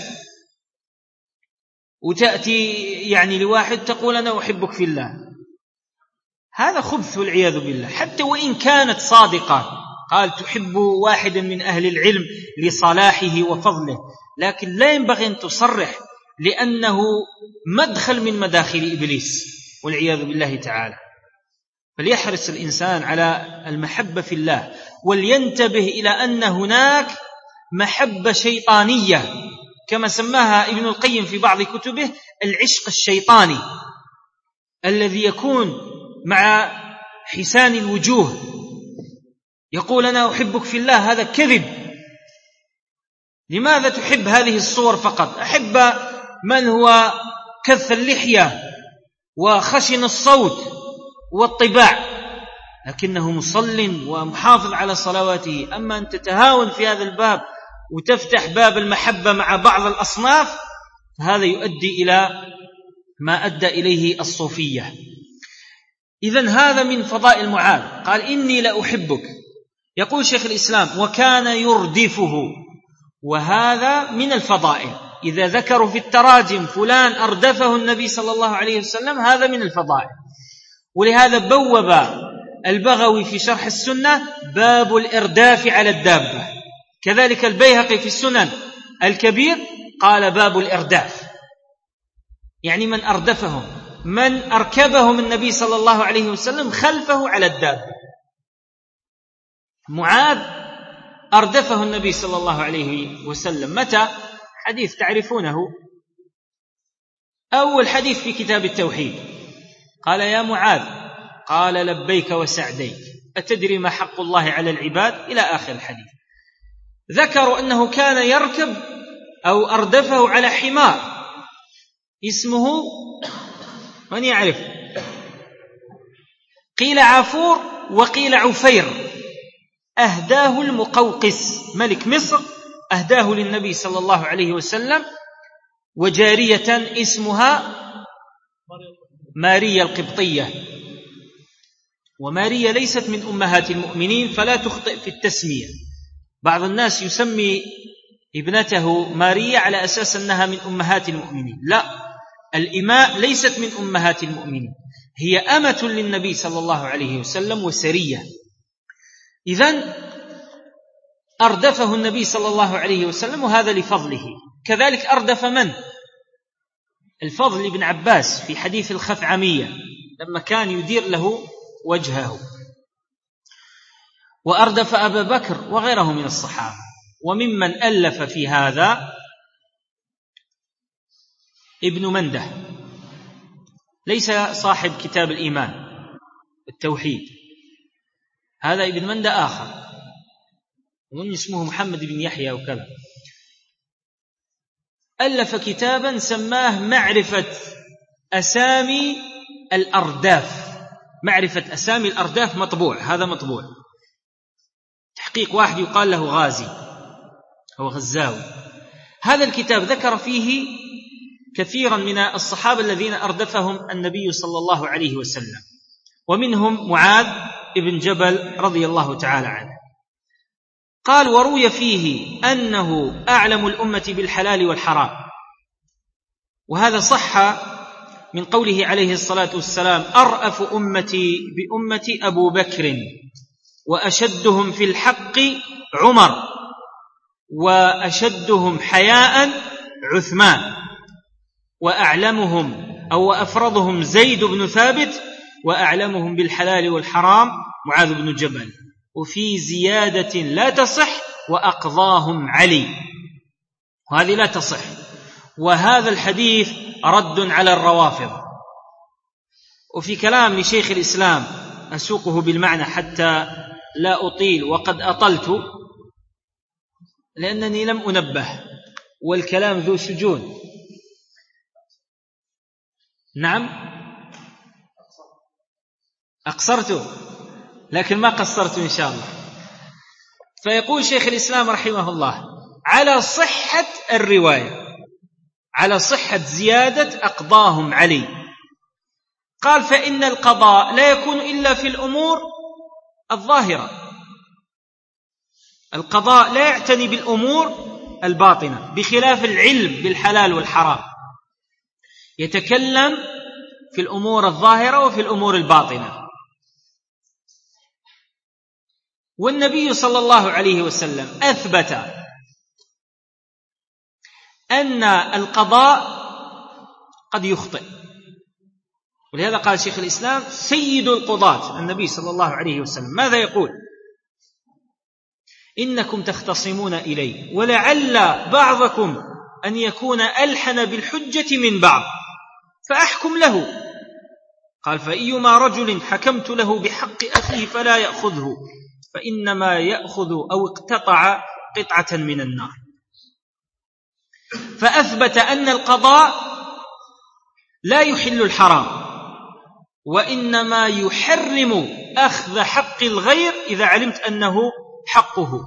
وتأتي يعني لواحد تقول أنا أحبك في الله، هذا خبث والعياذ بالله، حتى وإن كانت صادقة. قال تحب واحدا من أهل العلم لصلاحه وفضله، لكن لا ينبغي أن تصرح، لأنه مدخل من مداخل إبليس والعياذ بالله تعالى. فليحرص الإنسان على المحبة في الله، ولينتبه إلى أن هناك محبة شيطانية كما سماها ابن القيم في بعض كتبه العشق الشيطاني، الذي يكون مع حسان الوجوه، يقول أنا أحبك في الله، هذا كذب. لماذا تحب هذه الصور فقط؟ أحب من هو كث اللحية وخشن الصوت والطباع، لكنه مصل ومحافظ على صلواته. أما أن تتهاون في هذا الباب وتفتح باب المحبة مع بعض الأصناف، هذا يؤدي إلى ما أدى إليه الصوفية. إذن هذا من فضائل معاذ. قال إني لا أحبك. يقول شيخ الإسلام وكان يردفه، وهذا من الفضائل. إذا ذكروا في التراجم فلان أردفه النبي صلى الله عليه وسلم، هذا من الفضائل. ولهذا بوب البغوي في شرح السنة باب الإرداف على الدابة، كذلك البيهقي في السنن الكبير قال باب الإرداف، يعني من أردفهم، من أركبهم النبي صلى الله عليه وسلم خلفه على الدابة. معاذ أردفه النبي صلى الله عليه وسلم متى؟ حديث تعرفونه، أول حديث في كتاب التوحيد، قال يا معاذ، قال لبيك وسعديك، أتدري ما حق الله على العباد؟ إلى آخر الحديث. ذكروا أنه كان يركب أو أردفه على حمار، اسمه من يعرف؟ قيل عافور وقيل عفير. أهداه المقوقس ملك مصر، أهداه للنبي صلى الله عليه وسلم، وجارية اسمها ماريا القبطية. وماريا ليست من أمهات المؤمنين فلا تخطئ في التسمية. بعض الناس يسمي ابنته ماريا على أساس أنها من أمهات المؤمنين. لا، الإماء ليست من أمهات المؤمنين، هي أمة للنبي صلى الله عليه وسلم وسرية. إذن أردفه النبي صلى الله عليه وسلم، وهذا لفضله. كذلك أردف من؟ الفضل بن عباس في حديث الخثعمية لما كان يدير له وجهه، وأردف أبا بكر وغيره من الصحابة. وممن ألف في هذا ابن منده، ليس صاحب كتاب الإيمان التوحيد، هذا ابن منده آخر، ومن اسمه محمد بن يحيى وكذا. ألف كتابا سماه معرفة أسامي الأرداف. معرفة أسامي الأرداف مطبوع، هذا مطبوع تحقيق واحد يقال له غازي هو غزاوي. هذا الكتاب ذكر فيه كثيرا من الصحابة الذين أردفهم النبي صلى الله عليه وسلم، ومنهم معاذ بن جبل رضي الله تعالى عنه. قال: وروي فيه أنه أعلم الأمة بالحلال والحرام. وهذا صح من قوله عليه الصلاة والسلام: أرأف أمتي بأمتي أبو بكر، وأشدهم في الحق عمر، وأشدهم حياء عثمان، وأعلمهم أو أفرضهم زيد بن ثابت، وأعلمهم بالحلال والحرام معاذ بن جبل. وفي زيادة لا تصح: وأقضاهم علي. وهذه لا تصح. وهذا الحديث رد على الروافض. وفي كلام لشيخ الإسلام أسوقه بالمعنى حتى لا أطيل، وقد أطلت لأنني لم أنبه، والكلام ذو شجون. نعم أقصرت، لكن ما قصرت إن شاء الله. فيقول شيخ الإسلام رحمه الله: على صحة الرواية، على صحة زيادة أقضاهم علي. قال: فإن القضاء لا يكون إلا في الأمور الظاهرة. القضاء لا يعتني بالأمور الباطنة، بخلاف العلم بالحلال والحرام، يتكلم في الأمور الظاهرة وفي الأمور الباطنة. والنبي صلى الله عليه وسلم أثبت أن القضاء قد يخطئ، ولهذا قال شيخ الإسلام: سيد القضاة النبي صلى الله عليه وسلم ماذا يقول؟ إنكم تختصمون إلي، ولعل بعضكم أن يكون ألحن بالحجة من بعض، فأحكم له. قال: فأيما رجل حكمت له بحق أخيه فلا يأخذه، فإنما يأخذ أو اقتطع قطعة من النار. فأثبت أن القضاء لا يحل الحرام، وإنما يحرم أخذ حق الغير إذا علمت أنه حقه.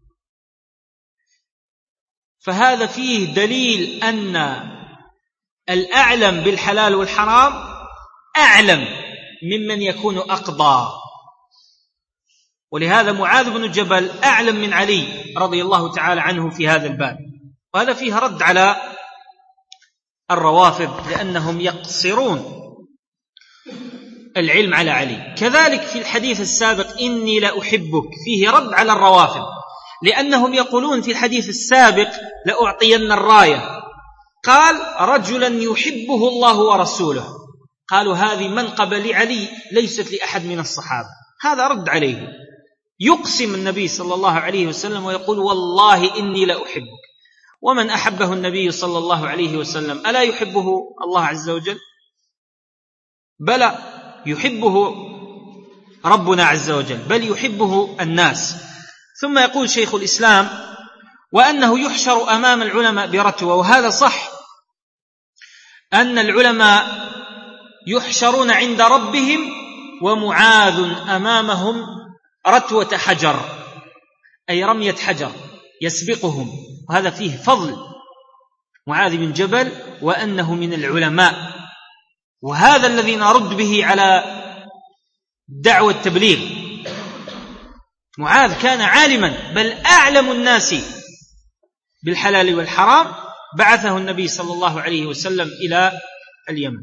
فهذا فيه دليل أن الأعلم بالحلال والحرام أعلم ممن يكون أقضى. ولهذا معاذ بن جبل أعلم من علي رضي الله تعالى عنه في هذا الباب. وهذا فيه رد على الروافض لأنهم يقصرون العلم على علي. كذلك في الحديث السابق: إني لا أحبك، فيه رد على الروافض، لأنهم يقولون في الحديث السابق: لأعطين الراية. قال: رجلا يحبه الله ورسوله. قالوا: هذه منقبة لعلي ليست لأحد من الصحابة. هذا رد عليه. يقسم النبي صلى الله عليه وسلم ويقول: والله إني لا أحبك. ومن أحبه النبي صلى الله عليه وسلم ألا يحبه الله عز وجل؟ بلى، يحبه ربنا عز وجل، بل يحبه الناس. ثم يقول شيخ الإسلام: وأنه يحشر أمام العلماء برتوة. وهذا صح، أن العلماء يحشرون عند ربهم ومعاذ أمامهم رتوة حجر، أي رمية حجر يسبقهم، وهذا فيه فضل معاذ بن جبل وأنه من العلماء. وهذا الذي نرد به على دعوة التبليغ. معاذ كان عالما، بل أعلم الناس بالحلال والحرام، بعثه النبي صلى الله عليه وسلم إلى اليمن.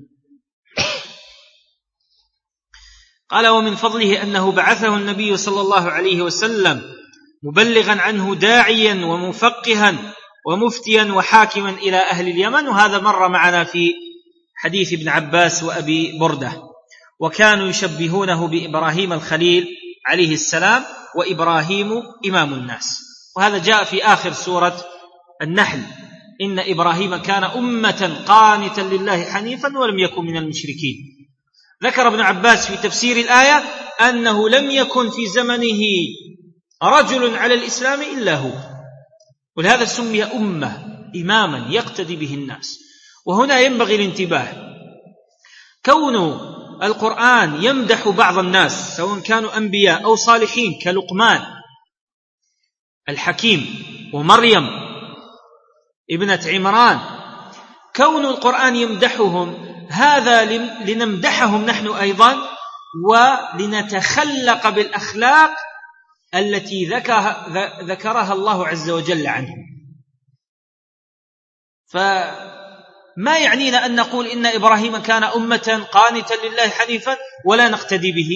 قال: ومن فضله أنه بعثه النبي صلى الله عليه وسلم مبلغا عنه داعيا ومفقها ومفتيا وحاكما إلى أهل اليمن، وهذا مر معنا في حديث ابن عباس وأبي بردة. وكانوا يشبهونه بإبراهيم الخليل عليه السلام، وإبراهيم إمام الناس، وهذا جاء في آخر سورة النحل: إن إبراهيم كان أمة قانتا لله حنيفا ولم يكن من المشركين. ذكر ابن عباس في تفسير الآية أنه لم يكن في زمنه رجل على الإسلام إلا هو، ولهذا سمي أمة، إماما يقتدي به الناس. وهنا ينبغي الانتباه، كون القرآن يمدح بعض الناس سواء كانوا أنبياء أو صالحين كلقمان الحكيم ومريم ابنة عمران، كون القرآن يمدحهم هذا لنمدحهم نحن أيضا، ولنتخلق بالأخلاق التي ذكرها الله عز وجل عنه. فما يعنينا أن نقول إن إبراهيم كان أمة قانتا لله حنيفا ولا نقتدي به.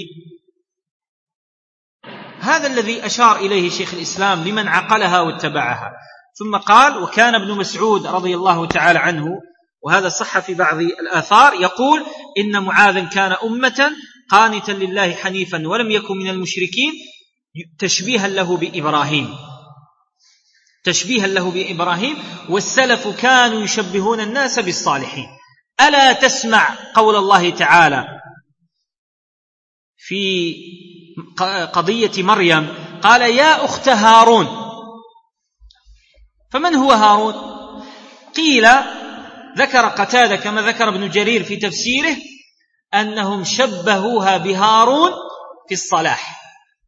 هذا الذي أشار إليه شيخ الإسلام لمن عقلها واتبعها. ثم قال: وكان ابن مسعود رضي الله تعالى عنه، وهذا صح في بعض الآثار، يقول: إن معاذا كان أمة قانتا لله حنيفا ولم يكن من المشركين، تشبيها له بإبراهيم، تشبيها له بإبراهيم. والسلف كانوا يشبهون الناس بالصالحين. ألا تسمع قول الله تعالى في قضية مريم: قال: يا أخت هارون. فمن هو هارون؟ قيل ذكر قتادة كما ذكر ابن جرير في تفسيره أنهم شبهوها بهارون في الصلاح،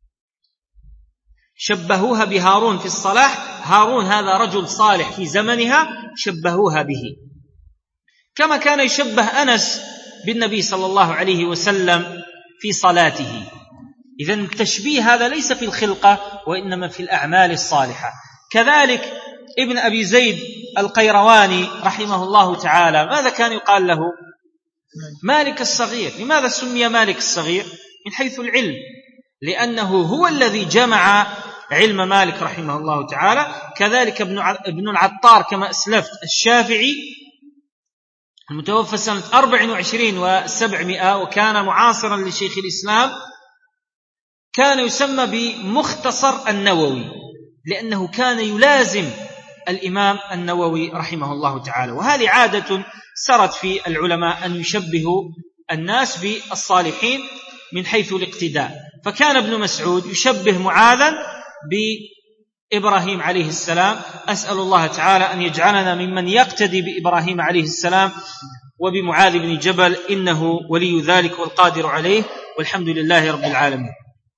شبهوها بهارون في الصلاح. هارون هذا رجل صالح في زمنها، شبهوها به، كما كان يشبه أنس بالنبي صلى الله عليه وسلم في صلاته. إذن التشبيه هذا ليس في الخلقة وإنما في الأعمال الصالحة. كذلك ابن أبي زيد القيرواني رحمه الله تعالى، ماذا كان يقال له؟ مالك الصغير. لماذا سمي مالك الصغير؟ من حيث العلم، لأنه هو الذي جمع علم مالك رحمه الله تعالى. كذلك ابن العطار كما أسلفت الشافعي المتوفى سنة أربع وعشرين وسبعمائة، وكان معاصرا لشيخ الإسلام، كان يسمى بمختصر النووي، لأنه كان يلازم الإمام النووي رحمه الله تعالى. وهذه عادة سرت في العلماء أن يشبهوا الناس بالصالحين من حيث الاقتداء. فكان ابن مسعود يشبه معاذا بإبراهيم عليه السلام. أسأل الله تعالى أن يجعلنا ممن يقتدي بإبراهيم عليه السلام وبمعاذ بن جبل، إنه ولي ذلك والقادر عليه، والحمد لله رب العالمين.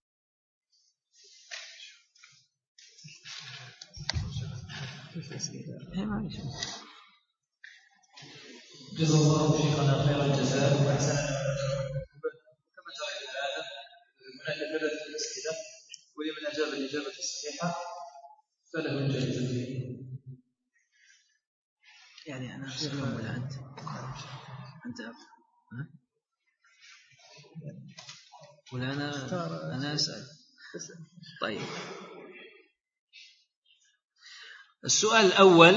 جزا الله شيخنا خير الجزاء وأحسن كما جرى هذا هناك ثلاث أسئلة، ولمن أجاب الإجابة الصحيحة فله الجائزة. يعني أنا أسأل ولا أنت؟ أنت ها؟ ولا أنا أنا أسأل؟ طيب، السؤال الأول: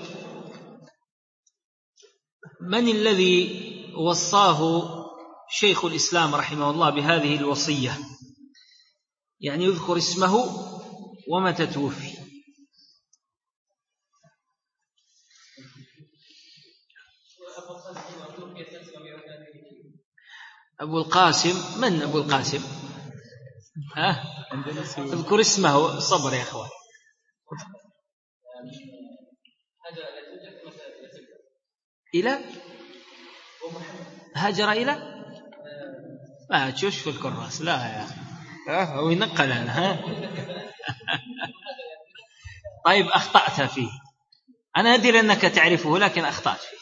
من الذي وصاه شيخ الإسلام رحمه الله بهذه الوصية؟ يعني يذكر اسمه ومتى توفي. أبو القاسم. من أبو القاسم؟ ها؟ اذكر اسمه. صبر يا أخوان. إلى هاجر إلى ما تشوش في الكراس لا يا أخي هو ينقل عنها. طيب أخطأت فيه، أنا أدري أنك تعرفه لكن أخطأت فيه.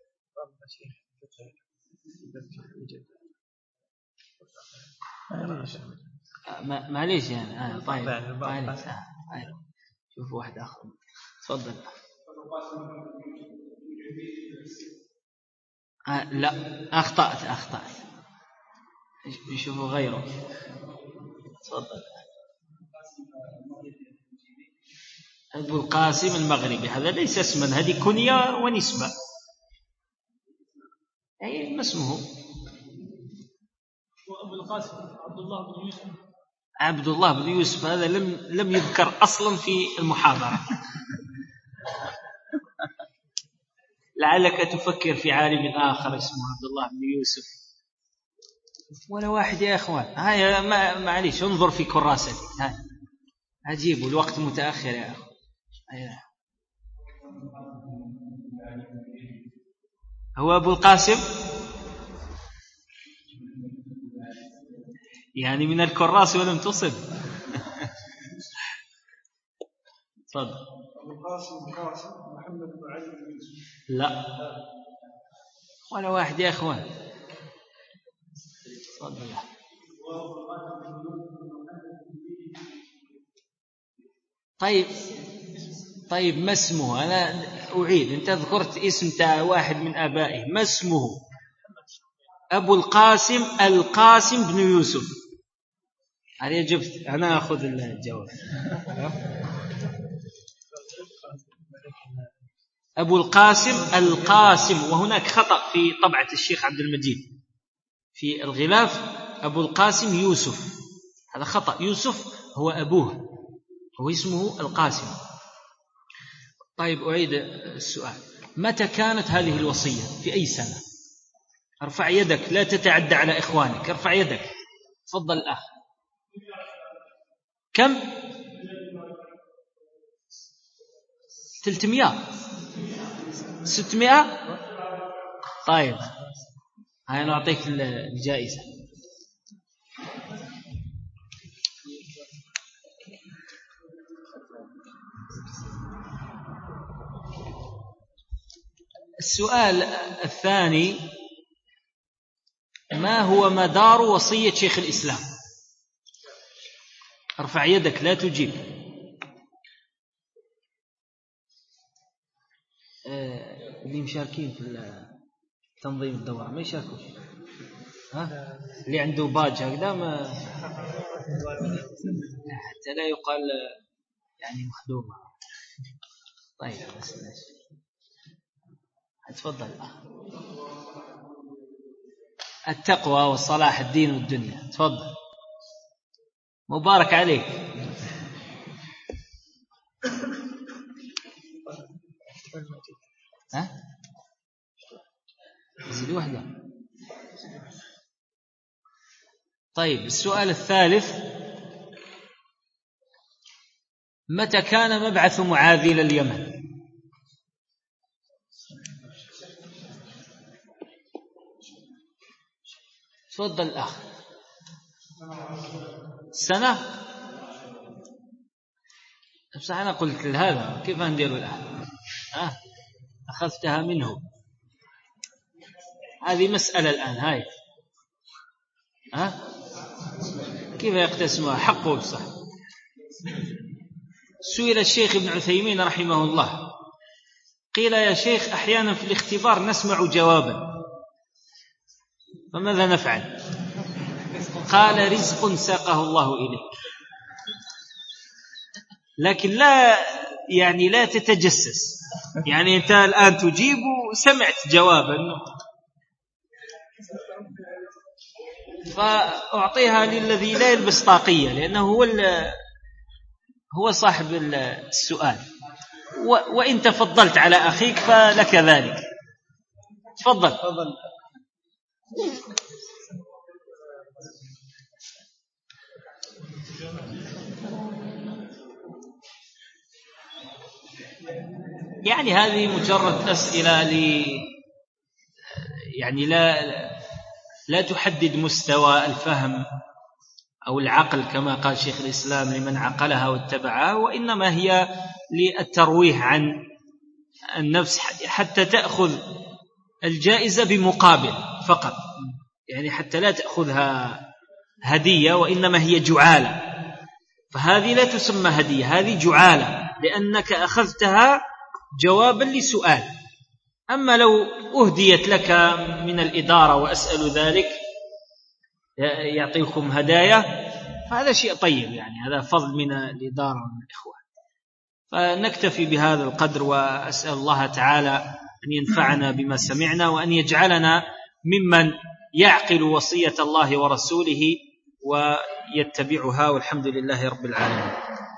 معليش يعني آه طيب معليش آه. شوف واحد آخر تفضل. آه لا أخطأت أخطأت يشوفوا غيره. تفضل. أبو القاسم المغربي هذا ليس اسما، هذه كنية ونسبة، أي ما اسمه؟ وأبو القاسم عبد الله بن يوسف. عبد الله بن يوسف هذا لم لم يذكر أصلا في المحاضرة. لعلك تفكر في عالم آخر اسمه عبد الله بن يوسف ولا واحد يا أخوان. هاي ما معليش انظر في كراستي هاي عجيب الوقت متأخر يا أخوان. هو أبو القاسم يعني من الكراس ولم تصب. تفضل. أبو القاسم القاسم محمد بن علي بن يوسف. لا ولا واحد يا أخوان. تفضل. طيب طيب ما اسمه؟ أنا أعيد، أنت ذكرت اسم تاع واحد من آبائه، ما اسمه؟ أبو القاسم القاسم بن يوسف. هل جبت؟ أنا أخذ الجواب. أبو القاسم القاسم، وهناك خطأ في طبعة الشيخ عبد المجيد في الغلاف، أبو القاسم يوسف، هذا خطأ. يوسف هو أبوه، هو اسمه القاسم. طيب أعيد السؤال، متى كانت هذه الوصية؟ في أي سنة؟ ارفع يدك، لا تتعدى على إخوانك، ارفع يدك. تفضل الأخ. كم؟ ثلاثمائة ستمائة. طيب هاي نعطيك الجائزة. السؤال الثاني، ما هو مدار وصية شيخ الإسلام؟ ارفع يدك لا تجيب. اللي مشاركين في تنظيم الدورة ما يشاركوش، ها؟ اللي عنده باج هكذا ما حتى لا يقال يعني مخدومة. طيب بس ماشي. تفضل. التقوى والصلاح الدين والدنيا. تفضل مبارك عليك. ها زيد واحدة. طيب السؤال الثالث، متى كان مبعث معاذ إلى اليمن؟ تفضل الأخ. سنة. بس أنا قلت هذا كيف ندير الآن؟ أه؟ أخذتها منه، هذه مسألة الآن. هاي ها أه؟ كيف يقتسمها؟ حقه بصح. سئل الشيخ ابن عثيمين رحمه الله، قيل يا شيخ أحيانا في الاختبار نسمع جوابا فماذا نفعل؟ قال رزق ساقه الله إليك، لكن لا يعني لا تتجسس، يعني أنت الآن تجيب وسمعت جوابا فأعطيها للذي لا يلبس طاقية، لأنه هو هو صاحب السؤال، وإن تفضلت على أخيك فلك ذلك. تفضل. تفضل. يعني هذه مجرد أسئلة ل يعني لا لا تحدد مستوى الفهم أو العقل كما قال شيخ الإسلام لمن عقلها واتبعها، وإنما هي للترويح عن النفس حتى تأخذ الجائزة بمقابل فقط، يعني حتى لا تأخذها هدية وإنما هي جعالة، فهذه لا تسمى هدية، هذه جعالة لأنك أخذتها جوابا لسؤال. أما لو أهديت لك من الإدارة وأسأل ذلك يعطيكم هدايا فهذا شيء طيب، يعني هذا فضل من الإدارة ومن الإخوان. فنكتفي بهذا القدر، وأسأل الله تعالى أن ينفعنا بما سمعنا وأن يجعلنا ممن يعقل وصية الله ورسوله ويتبعها، والحمد لله رب العالمين.